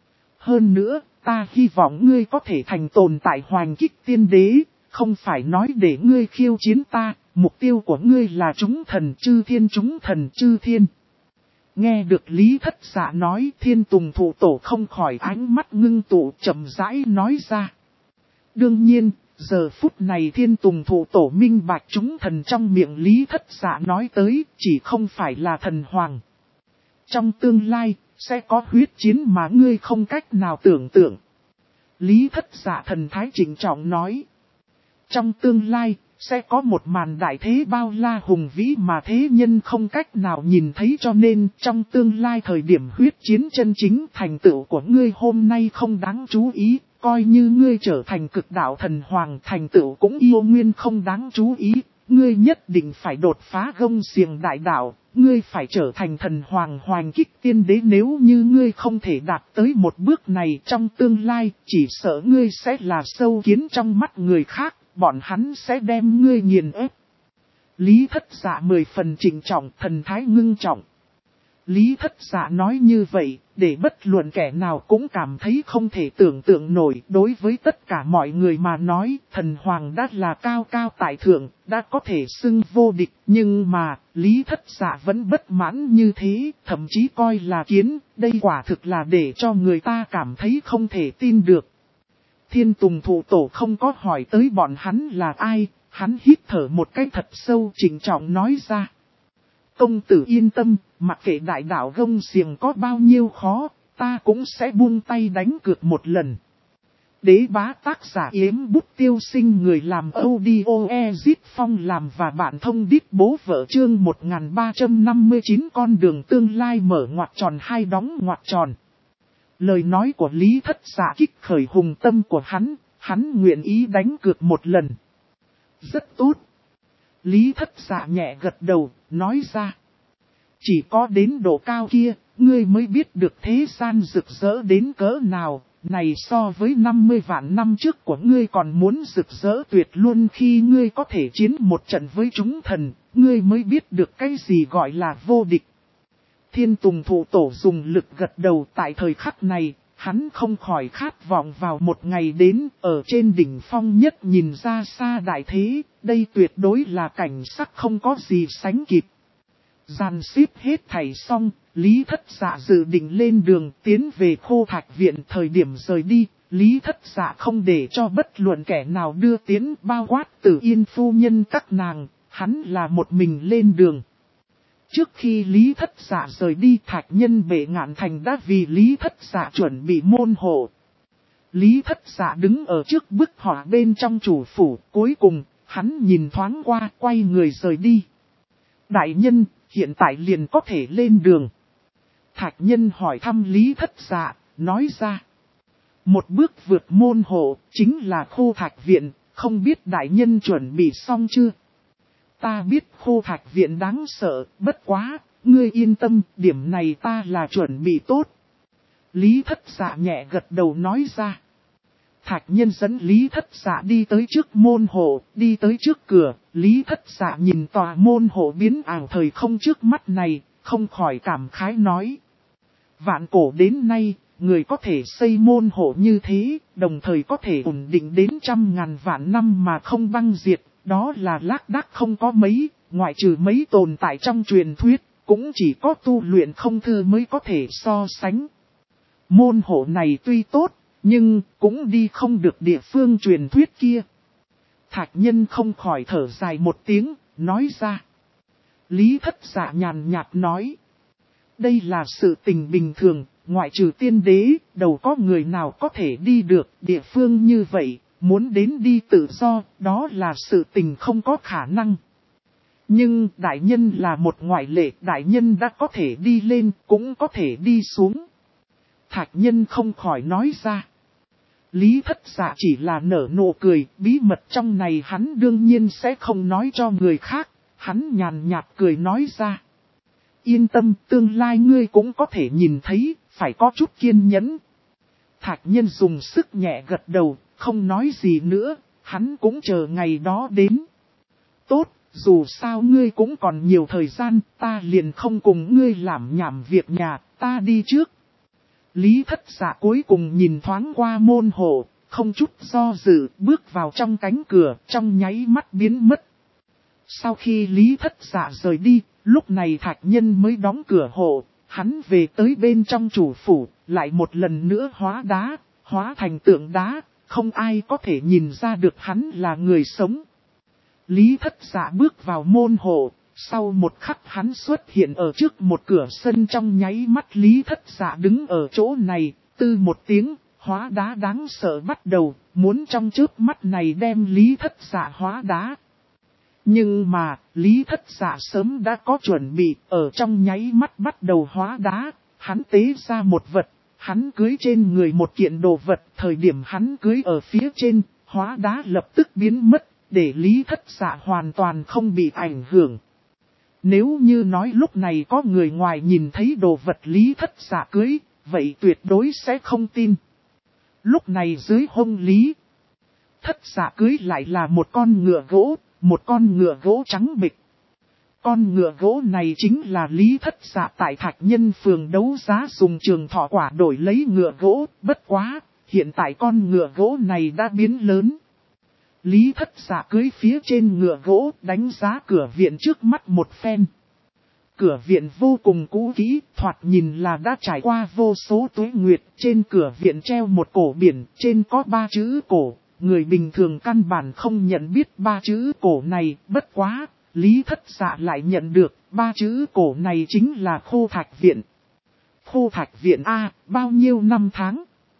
Hơn nữa, ta hy vọng ngươi có thể thành tồn tại hoành kích tiên đế, không phải nói để ngươi khiêu chiến ta, mục tiêu của ngươi là chúng thần chư thiên. Nghe được Lý Thất Dạ nói, Thiên Tùng thụ tổ không khỏi ánh mắt ngưng tụ, chậm rãi nói ra. Đương nhiên, giờ phút này Thiên Tùng thụ tổ minh bạch chúng thần trong miệng Lý Thất Dạ nói tới, chỉ không phải là thần hoàng. Trong tương lai, sẽ có huyết chiến mà ngươi không cách nào tưởng tượng. Lý Thất Dạ thần thái trịnh trọng nói. Trong tương lai, sẽ có một màn đại thế bao la hùng vĩ mà thế nhân không cách nào nhìn thấy, cho nên trong tương lai thời điểm huyết chiến chân chính, thành tựu của ngươi hôm nay không đáng chú ý, coi như ngươi trở thành cực đạo thần hoàng, thành tựu cũng yêu nguyên không đáng chú ý, ngươi nhất định phải đột phá gông xiềng đại đạo, ngươi phải trở thành thần hoàng hoành kích tiên đế, nếu như ngươi không thể đạt tới một bước này trong tương lai, chỉ sợ ngươi sẽ là sâu kiến trong mắt người khác. Bọn hắn sẽ đem ngươi nghiền ép. Lý Thất Dạ 10 phần trịnh trọng, thần thái ngưng trọng. Lý Thất Dạ nói như vậy, để bất luận kẻ nào cũng cảm thấy không thể tưởng tượng nổi. Đối với tất cả mọi người mà nói, thần hoàng đã là cao cao tại thượng, đã có thể xưng vô địch. Nhưng mà, Lý Thất Dạ vẫn bất mãn như thế, thậm chí coi là kiến. Đây quả thực là để cho người ta cảm thấy không thể tin được. Thiên Tùng Thụ Tổ không có hỏi tới bọn hắn là ai, hắn hít thở một cái thật sâu, trịnh trọng nói ra. Công tử yên tâm, mặc kệ đại đạo gông xiềng có bao nhiêu khó, ta cũng sẽ buông tay đánh cược một lần. Đế bá tác giả Yếm Bút Tiêu Sinh, người làm audio Ezit Phong làm và bạn thông đít bố vợ, chương 1359 con đường tương lai mở ngoặc tròn hai đóng ngoặc tròn. Lời nói của Lý Thất Dạ kích khởi hùng tâm của hắn nguyện ý đánh cược một lần. Rất tốt. Lý Thất Dạ nhẹ gật đầu, nói ra. Chỉ có đến độ cao kia, ngươi mới biết được thế gian rực rỡ đến cỡ nào, này so với 50 vạn năm trước của ngươi còn muốn rực rỡ tuyệt luôn. Khi ngươi có thể chiến một trận với chúng thần, ngươi mới biết được cái gì gọi là vô địch. Thiên Tùng Thụ Tổ dùng lực gật đầu. Tại thời khắc này, hắn không khỏi khát vọng vào một ngày đến, ở trên đỉnh phong nhất nhìn ra xa đại thế, đây tuyệt đối là cảnh sắc không có gì sánh kịp. Dàn xếp hết thảy xong, Lý Thất Dạ dự định lên đường tiến về Khô Thạch Viện. Thời điểm rời đi, Lý Thất Dạ không để cho bất luận kẻ nào đưa tiến, bao quát Tử Yên phu nhân các nàng, hắn là một mình lên đường. Trước khi Lý Thất Dạ rời đi, Thạch Nhân Bệ Ngạn Thành đã vì Lý Thất Dạ chuẩn bị môn hộ. Lý Thất Dạ đứng ở trước bức họa bên trong chủ phủ, cuối cùng, hắn nhìn thoáng qua, quay người rời đi. Đại nhân, hiện tại liền có thể lên đường. Thạch Nhân hỏi thăm Lý Thất Dạ, nói ra. Một bước vượt môn hộ, chính là Khô Thạch Viện, không biết đại nhân chuẩn bị xong chưa? Ta biết Khô Thạch Viện đáng sợ, bất quá, ngươi yên tâm, điểm này ta là chuẩn bị tốt. Lý Thất Dạ nhẹ gật đầu nói ra. Thạch Nhân dẫn Lý Thất Dạ đi tới trước môn hộ, đi tới trước cửa, Lý Thất Dạ nhìn tòa môn hộ biến ảo thời không trước mắt này, không khỏi cảm khái nói. Vạn cổ đến nay, người có thể xây môn hộ như thế, đồng thời có thể ổn định đến 100.000 vạn năm mà không băng diệt. Đó là lác đác không có mấy, ngoại trừ mấy tồn tại trong truyền thuyết, cũng chỉ có tu luyện không thư mới có thể so sánh. Môn hộ này tuy tốt, nhưng cũng đi không được địa phương truyền thuyết kia. Thạch Nhân không khỏi thở dài một tiếng, nói ra. Lý Thất Dạ nhàn nhạt nói. Đây là sự tình bình thường, ngoại trừ tiên đế, đâu có người nào có thể đi được địa phương như vậy. Muốn đến đi tự do, đó là sự tình không có khả năng. Nhưng đại nhân là một ngoại lệ, đại nhân đã có thể đi lên, cũng có thể đi xuống. Thạch Nhân không khỏi nói ra. Lý Thất Dạ chỉ là nở nụ cười, bí mật trong này hắn đương nhiên sẽ không nói cho người khác. Hắn nhàn nhạt cười nói ra. Yên tâm, tương lai ngươi cũng có thể nhìn thấy, phải có chút kiên nhẫn. Thạch Nhân dùng sức nhẹ gật đầu. Không nói gì nữa, hắn cũng chờ ngày đó đến. Tốt, dù sao ngươi cũng còn nhiều thời gian, ta liền không cùng ngươi làm nhảm việc nhà, ta đi trước. Lý Thất Dạ cuối cùng nhìn thoáng qua môn hộ, không chút do dự, bước vào trong cánh cửa, trong nháy mắt biến mất. Sau khi Lý Thất Dạ rời đi, lúc này Thạch Nhân mới đóng cửa hộ, hắn về tới bên trong chủ phủ, lại một lần nữa hóa đá, hóa thành tượng đá. Không ai có thể nhìn ra được hắn là người sống. Lý Thất Dạ bước vào môn hộ, Sau một khắc hắn xuất hiện ở trước một cửa sân, trong nháy mắt Lý Thất Dạ đứng ở chỗ này, tư một tiếng, hóa đá đáng sợ bắt đầu, muốn trong chớp mắt này đem Lý Thất Dạ hóa đá. Nhưng mà, Lý Thất Dạ sớm đã có chuẩn bị, ở trong nháy mắt bắt đầu hóa đá, hắn tế ra một vật, hắn cưới trên người một kiện đồ vật, thời điểm hắn cưới ở phía trên, hóa đá lập tức biến mất, để Lý Thất Dạ hoàn toàn không bị ảnh hưởng. Nếu như nói lúc này có người ngoài nhìn thấy đồ vật Lý Thất Dạ cưới, vậy tuyệt đối sẽ không tin. Lúc này dưới hông Lý Thất Dạ cưới lại là một con ngựa gỗ trắng bịch. Con ngựa gỗ này chính là Lý Thất Dạ tại Thạch Nhân phường đấu giá dùng trường thọ quả đổi lấy ngựa gỗ, bất quá, hiện tại con ngựa gỗ này đã biến lớn. Lý Thất Dạ cưới phía trên ngựa gỗ, đánh giá cửa viện trước mắt một phen. Cửa viện vô cùng cũ kỹ, thoạt nhìn là đã trải qua vô số tuế nguyệt. Trên cửa viện treo một cổ biển, trên có 3 chữ cổ. Người bình thường căn bản không nhận biết 3 chữ cổ này, bất quá, Lý Thất Dạ lại nhận được 3 chữ cổ này chính là Khô Thạch Viện. Khô Thạch Viện A, bao nhiêu năm tháng?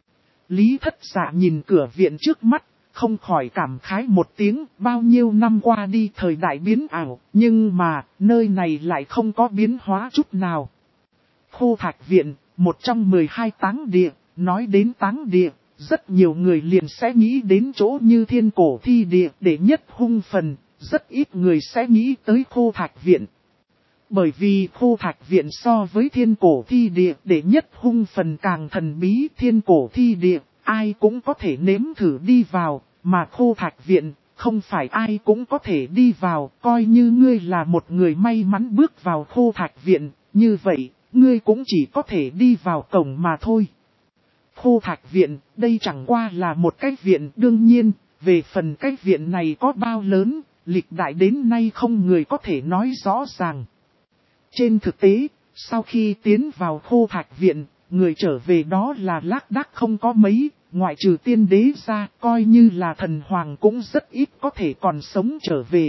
Lý Thất Dạ nhìn cửa viện trước mắt, không khỏi cảm khái một tiếng, bao nhiêu năm qua đi thời đại biến ảo, nhưng mà, nơi này lại không có biến hóa chút nào. Khô Thạch Viện, một trong 12 táng địa, nói đến táng địa, rất nhiều người liền sẽ nghĩ đến chỗ như Thiên Cổ Thi Địa để nhất hung phần, rất ít người sẽ nghĩ tới Khô Thạch Viện. Bởi vì Khô Thạch Viện so với Thiên Cổ Thi Địa để nhất hung phần càng thần bí. Thiên Cổ Thi Địa, ai cũng có thể nếm thử đi vào, mà Khô Thạch Viện, không phải ai cũng có thể đi vào. Coi như ngươi là một người may mắn bước vào Khô Thạch Viện, như vậy, ngươi cũng chỉ có thể đi vào cổng mà thôi. Khô Thạch Viện, đây chẳng qua là một cái viện, đương nhiên, về phần cái viện này có bao lớn, lịch đại đến nay không người có thể nói rõ ràng. Trên thực tế, sau khi tiến vào Khô Thạch Viện, người trở về đó là lác đác không có mấy, ngoại trừ tiên đế ra, coi như là thần hoàng cũng rất ít có thể còn sống trở về.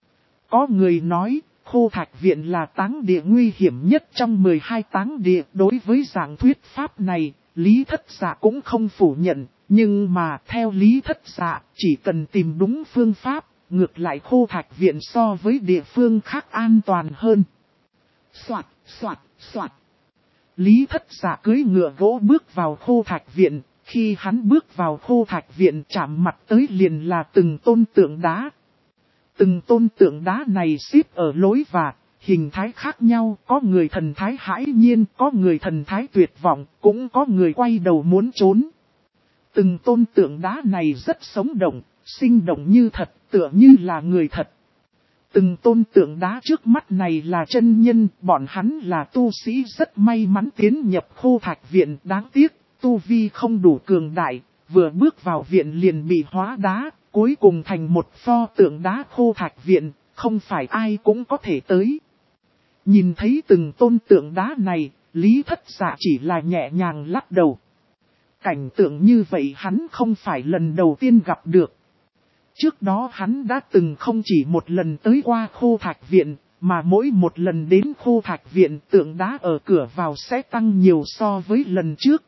Có người nói, Khô Thạch Viện là táng địa nguy hiểm nhất trong 12 táng địa. Đối với dạng thuyết pháp này, Lý Thất Dạ cũng không phủ nhận, nhưng mà theo Lý Thất Dạ, chỉ cần tìm đúng phương pháp, ngược lại Khô Thạch Viện so với địa phương khác an toàn hơn. Soạt, soạt, soạt. Lý Thất Dạ cưỡi ngựa gỗ bước vào Khô Thạch Viện, khi hắn bước vào Khô Thạch Viện chạm mặt tới liền là từng tôn tượng đá. Từng tôn tượng đá này xếp ở lối và hình thái khác nhau, có người thần thái hãi nhiên, có người thần thái tuyệt vọng, cũng có người quay đầu muốn trốn. Từng tôn tượng đá này rất sống động, sinh động như thật, tựa như là người thật. Từng tôn tượng đá trước mắt này là chân nhân, bọn hắn là tu sĩ rất may mắn tiến nhập Khô Thạch Viện, đáng tiếc, tu vi không đủ cường đại, vừa bước vào viện liền bị hóa đá, cuối cùng thành một pho tượng đá Khô Thạch Viện, không phải ai cũng có thể tới. Nhìn thấy từng tôn tượng đá này, Lý Thất Dạ chỉ là nhẹ nhàng lắc đầu. Cảnh tượng như vậy hắn không phải lần đầu tiên gặp được. Trước đó hắn đã từng không chỉ một lần tới qua Khô Thạch Viện, mà mỗi một lần đến Khô Thạch Viện tượng đá ở cửa vào sẽ tăng nhiều so với lần trước.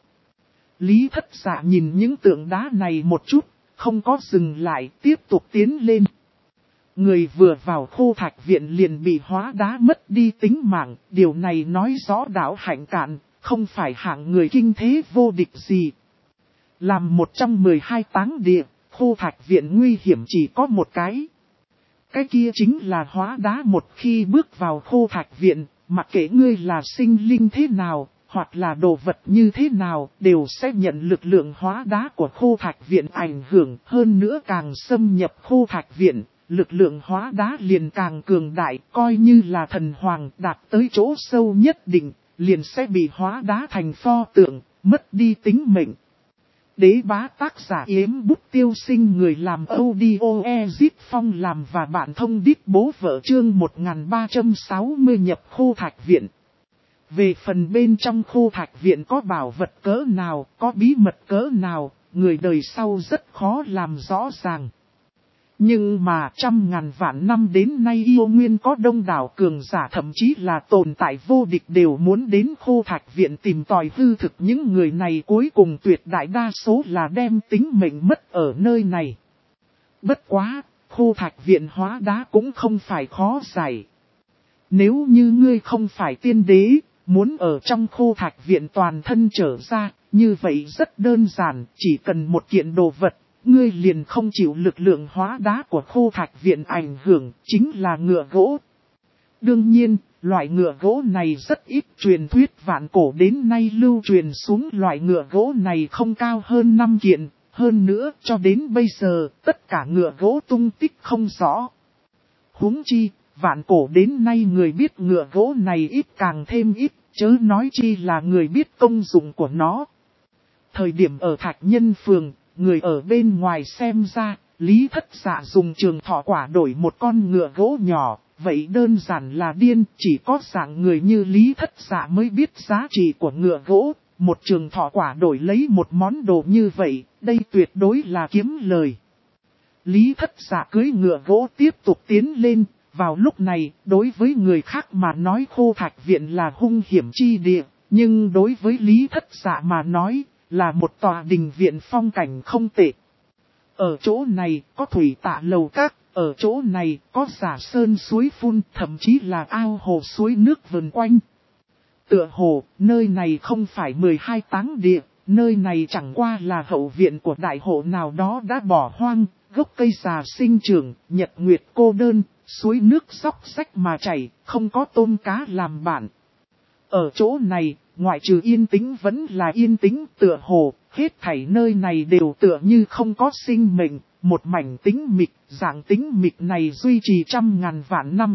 Lý Thất Dạ nhìn những tượng đá này một chút, không có dừng lại, tiếp tục tiến lên. Người vừa vào Khô Thạch Viện liền bị hóa đá mất đi tính mạng, điều này nói rõ đạo hạnh cạn, không phải hạng người kinh thế vô địch gì. Làm một trong 12 táng địa, Khô Thạch Viện nguy hiểm chỉ có một cái. Cái kia chính là hóa đá. Một khi bước vào Khô Thạch Viện, mặc kệ ngươi là sinh linh thế nào, hoặc là đồ vật như thế nào, đều sẽ nhận lực lượng hóa đá của Khô Thạch Viện ảnh hưởng. Hơn nữa càng xâm nhập Khô Thạch Viện, lực lượng hóa đá liền càng cường đại, coi như là thần hoàng đạt tới chỗ sâu nhất định, liền sẽ bị hóa đá thành pho tượng, mất đi tính mệnh. Đế bá tác giả Yếm Bút Tiêu Sinh, người làm audio Ezip Phong làm và bạn thông đít bố vợ, chương 1360 nhập Khô Thạch Viện. Về phần bên trong Khô Thạch Viện có bảo vật cỡ nào, có bí mật cỡ nào, người đời sau rất khó làm rõ ràng. Nhưng mà trăm ngàn vạn năm đến nay Yêu Nguyên có đông đảo cường giả thậm chí là tồn tại vô địch đều muốn đến Khô Thạch Viện tìm tòi hư thực, những người này cuối cùng tuyệt đại đa số là đem tính mệnh mất ở nơi này. Bất quá, Khô Thạch Viện hóa đá cũng không phải khó giải. Nếu như ngươi không phải tiên đế, muốn ở trong Khô Thạch Viện toàn thân trở ra, như vậy rất đơn giản, chỉ cần một kiện đồ vật. Ngươi liền không chịu lực lượng hóa đá của Khô Thạch Viện ảnh hưởng, chính là ngựa gỗ. Đương nhiên, loại ngựa gỗ này rất ít, truyền thuyết vạn cổ đến nay lưu truyền xuống loại ngựa gỗ này không cao hơn 5 kiện, hơn nữa cho đến bây giờ tất cả ngựa gỗ tung tích không rõ. Huống chi, vạn cổ đến nay người biết ngựa gỗ này ít càng thêm ít, chớ nói chi là người biết công dụng của nó. Thời điểm ở Thạch Nhân Phường, người ở bên ngoài xem ra, Lý Thất Dạ dùng trường thọ quả đổi một con ngựa gỗ nhỏ, vậy đơn giản là điên, chỉ có dạng người như Lý Thất Dạ mới biết giá trị của ngựa gỗ, một trường thọ quả đổi lấy một món đồ như vậy, đây tuyệt đối là kiếm lời. Lý Thất Dạ cưỡi ngựa gỗ tiếp tục tiến lên, vào lúc này, đối với người khác mà nói Khô Thạch Viện là hung hiểm chi địa, nhưng đối với Lý Thất Dạ mà nói, là một tòa đình viện phong cảnh không tệ. Ở chỗ này có thủy tạ lầu các, ở chỗ này có giả sơn suối phun, thậm chí là ao hồ suối nước vần quanh. Tựa hồ, nơi này không phải 12 táng địa, nơi này chẳng qua là hậu viện của đại hộ nào đó đã bỏ hoang, gốc cây già sinh trưởng, nhật nguyệt cô đơn, suối nước xóc xách mà chảy, không có tôm cá làm bạn. Ở chỗ này, ngoại trừ yên tĩnh vẫn là yên tĩnh, tựa hồ, hết thảy nơi này đều tựa như không có sinh mệnh, một mảnh tĩnh mịch, dạng tĩnh mịch này duy trì trăm ngàn vạn năm.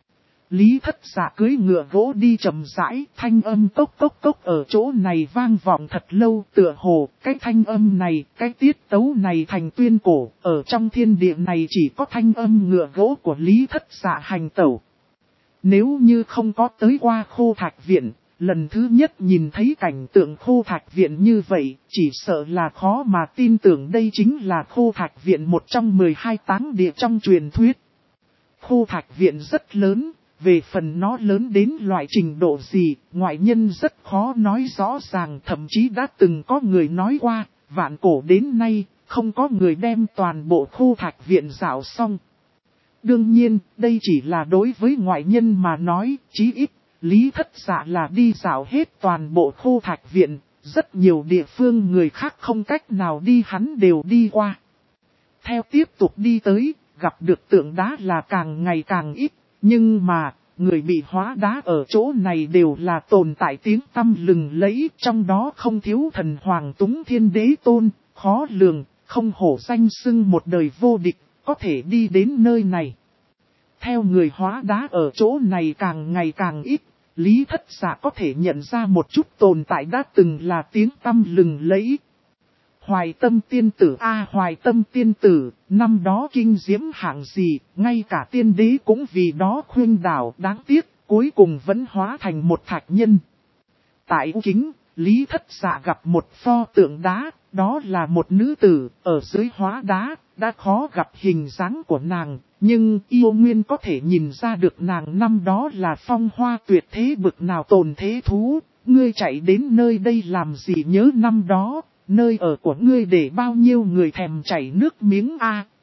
Lý Thất Dạ cưỡi ngựa gỗ đi chậm rãi, thanh âm cốc cốc cốc ở chỗ này vang vọng thật lâu, tựa hồ, cái thanh âm này, cái tiết tấu này thành tuyên cổ, ở trong thiên địa này chỉ có thanh âm ngựa gỗ của Lý Thất Dạ hành tẩu. Nếu như không có tới qua Khô Thạch Viện, lần thứ nhất nhìn thấy cảnh tượng Khô Thạch Viện như vậy, chỉ sợ là khó mà tin tưởng đây chính là Khô Thạch Viện một trong 12 táng địa trong truyền thuyết. Khô Thạch Viện rất lớn, về phần nó lớn đến loại trình độ gì, ngoại nhân rất khó nói rõ ràng, thậm chí đã từng có người nói qua, vạn cổ đến nay, không có người đem toàn bộ Khô Thạch Viện dạo xong. Đương nhiên, đây chỉ là đối với ngoại nhân mà nói, chí ít. Lý Thất Dạ là đi dạo hết toàn bộ Khô Thạch Viện, rất nhiều địa phương người khác không cách nào đi hắn đều đi qua. Theo tiếp tục đi tới, gặp được tượng đá là càng ngày càng ít, nhưng mà, người bị hóa đá ở chỗ này đều là tồn tại tiếng tăm lừng lẫy, trong đó không thiếu thần Hoàng Túng Thiên Đế Tôn, khó lường, không hổ danh xưng một đời vô địch, có thể đi đến nơi này. Theo người hóa đá ở chỗ này càng ngày càng ít, Lý Thất Dạ có thể nhận ra một chút tồn tại đã từng là tiếng tăm lừng lẫy. Hoài Tâm tiên tử Hoài Tâm tiên tử, năm đó kinh diễm hạng gì, ngay cả tiên đế cũng vì đó khuyên đảo, đáng tiếc, cuối cùng vẫn hóa thành một thạch nhân. Tại Kính, Lý Thất Dạ gặp một pho tượng đá, đó là một nữ tử, ở dưới hóa đá, đã khó gặp hình dáng của nàng, nhưng Yêu Nguyên có thể nhìn ra được nàng năm đó là phong hoa tuyệt thế bực nào tồn thế thú, ngươi chạy đến nơi đây làm gì nhớ năm đó, nơi ở của ngươi để bao nhiêu người thèm chảy nước miếng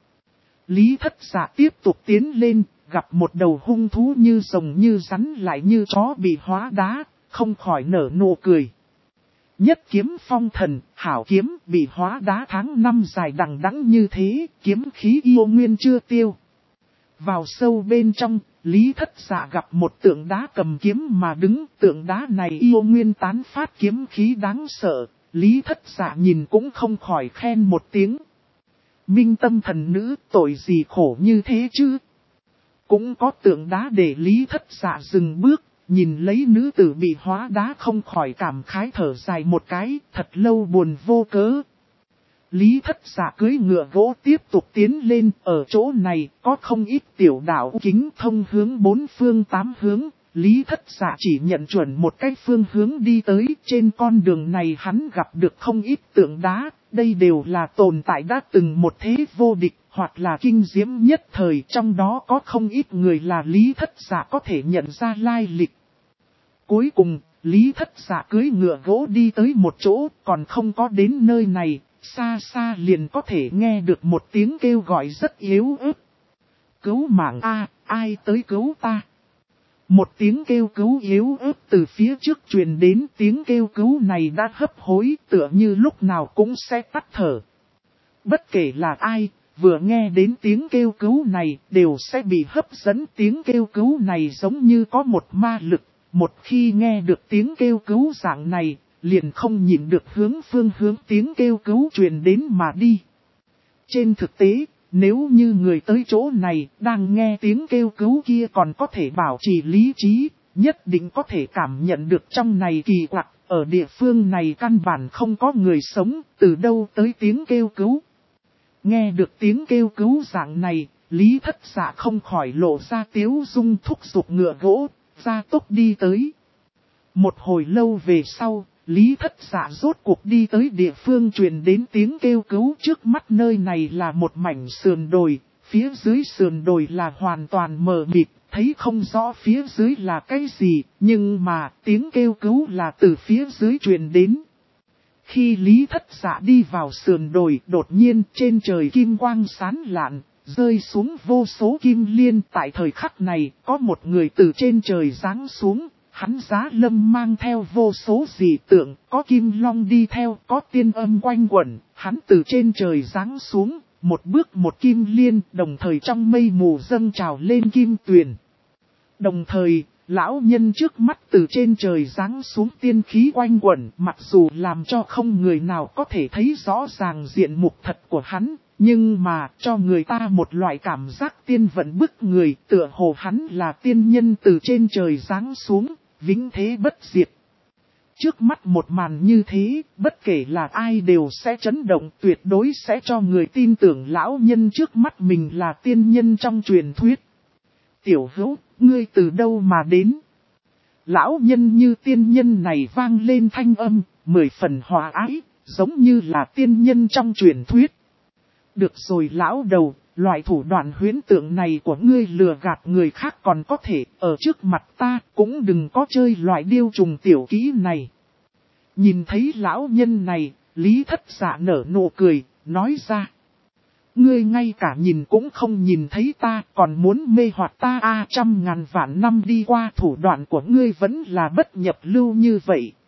Lý Thất Dạ tiếp tục tiến lên, gặp một đầu hung thú như rồng như rắn lại như chó bị hóa đá, không khỏi nở nụ cười. Nhất kiếm phong thần, hảo kiếm bị hóa đá tháng năm dài đằng đẵng như thế, kiếm khí Yêu Nguyên chưa tiêu. Vào sâu bên trong, Lý Thất Dạ gặp một tượng đá cầm kiếm mà đứng, tượng đá này Yêu Nguyên tán phát kiếm khí đáng sợ, Lý Thất Dạ nhìn cũng không khỏi khen một tiếng. Minh Tâm thần nữ, tội gì khổ như thế chứ? Cũng có tượng đá để Lý Thất Dạ dừng bước, nhìn lấy nữ tử bị hóa đá không khỏi cảm khái thở dài một cái, thật lâu buồn vô cớ. Lý Thất Dạ cưỡi ngựa gỗ tiếp tục tiến lên, ở chỗ này có không ít tiểu đạo kính thông hướng bốn phương tám hướng, Lý Thất Dạ chỉ nhận chuẩn một cái phương hướng đi tới. Trên con đường này hắn gặp được không ít tượng đá. Đây đều là tồn tại đã từng một thế vô địch hoặc là kinh diễm nhất thời. Trong đó có không ít người là Lý Thất Dạ có thể nhận ra lai lịch. Cuối cùng, Lý Thất Dạ cưỡi ngựa gỗ đi tới một chỗ, còn không có đến nơi này, xa xa liền có thể nghe được một tiếng kêu gọi rất yếu ớt. Cứu mạng a, ai tới cứu ta? Một tiếng kêu cứu yếu ớt từ phía trước truyền đến, tiếng kêu cứu này đã hấp hối tựa như lúc nào cũng sẽ tắt thở. Bất kể là ai, vừa nghe đến tiếng kêu cứu này đều sẽ bị hấp dẫn. Tiếng kêu cứu này giống như có một ma lực, một khi nghe được tiếng kêu cứu dạng này, liền không nhịn được hướng tiếng kêu cứu truyền đến mà đi. Trên thực tế, nếu như người tới chỗ này đang nghe tiếng kêu cứu kia còn có thể bảo trì lý trí, nhất định có thể cảm nhận được trong này kỳ quặc, ở địa phương này căn bản không có người sống, từ đâu tới tiếng kêu cứu. Nghe được tiếng kêu cứu dạng này, Lý Thất Dạ không khỏi lộ ra tiếu dung, thúc giục ngựa gỗ, ra tốc đi tới. Một hồi lâu về sau, Lý Thất Dạ rốt cuộc đi tới địa phương truyền đến tiếng kêu cứu. Trước mắt nơi này là một mảnh sườn đồi, phía dưới sườn đồi là hoàn toàn mờ mịt, thấy không rõ phía dưới là cái gì, nhưng mà tiếng kêu cứu là từ phía dưới truyền đến. Khi Lý Thất Dạ đi vào sườn đồi, đột nhiên trên trời kim quang sáng lạn, rơi xuống vô số kim liên. Tại thời khắc này, có một người từ trên trời giáng xuống. Hắn giá lâm mang theo vô số dị tượng, có kim long đi theo, có tiên âm quanh quẩn. Hắn từ trên trời giáng xuống, một bước một kim liên, đồng thời trong mây mù dâng trào lên kim tuyền. Đồng thời, lão nhân trước mắt từ trên trời giáng xuống tiên khí quanh quẩn, mặc dù làm cho không người nào có thể thấy rõ ràng diện mục thật của hắn, nhưng mà cho người ta một loại cảm giác tiên vận bức người, tựa hồ hắn là tiên nhân từ trên trời giáng xuống, vĩnh thế bất diệt. Trước mắt một màn như thế, bất kể là ai đều sẽ chấn động, tuyệt đối sẽ cho người tin tưởng lão nhân trước mắt mình là tiên nhân trong truyền thuyết. Tiểu hữu, ngươi từ đâu mà đến? Lão nhân như tiên nhân này vang lên thanh âm, 10 phần hòa ái, giống như là tiên nhân trong truyền thuyết. Được rồi lão đầu, loại thủ đoạn huyễn tượng này của ngươi lừa gạt người khác còn có thể, ở trước mặt ta cũng đừng có chơi loại điêu trùng tiểu kỹ này. Nhìn thấy lão nhân này, Lý Thất Dạ nở nụ cười, nói ra. Ngươi ngay cả nhìn cũng không nhìn thấy ta, còn muốn mê hoặc ta 100.000 vạn năm đi qua, thủ đoạn của ngươi vẫn là bất nhập lưu như vậy.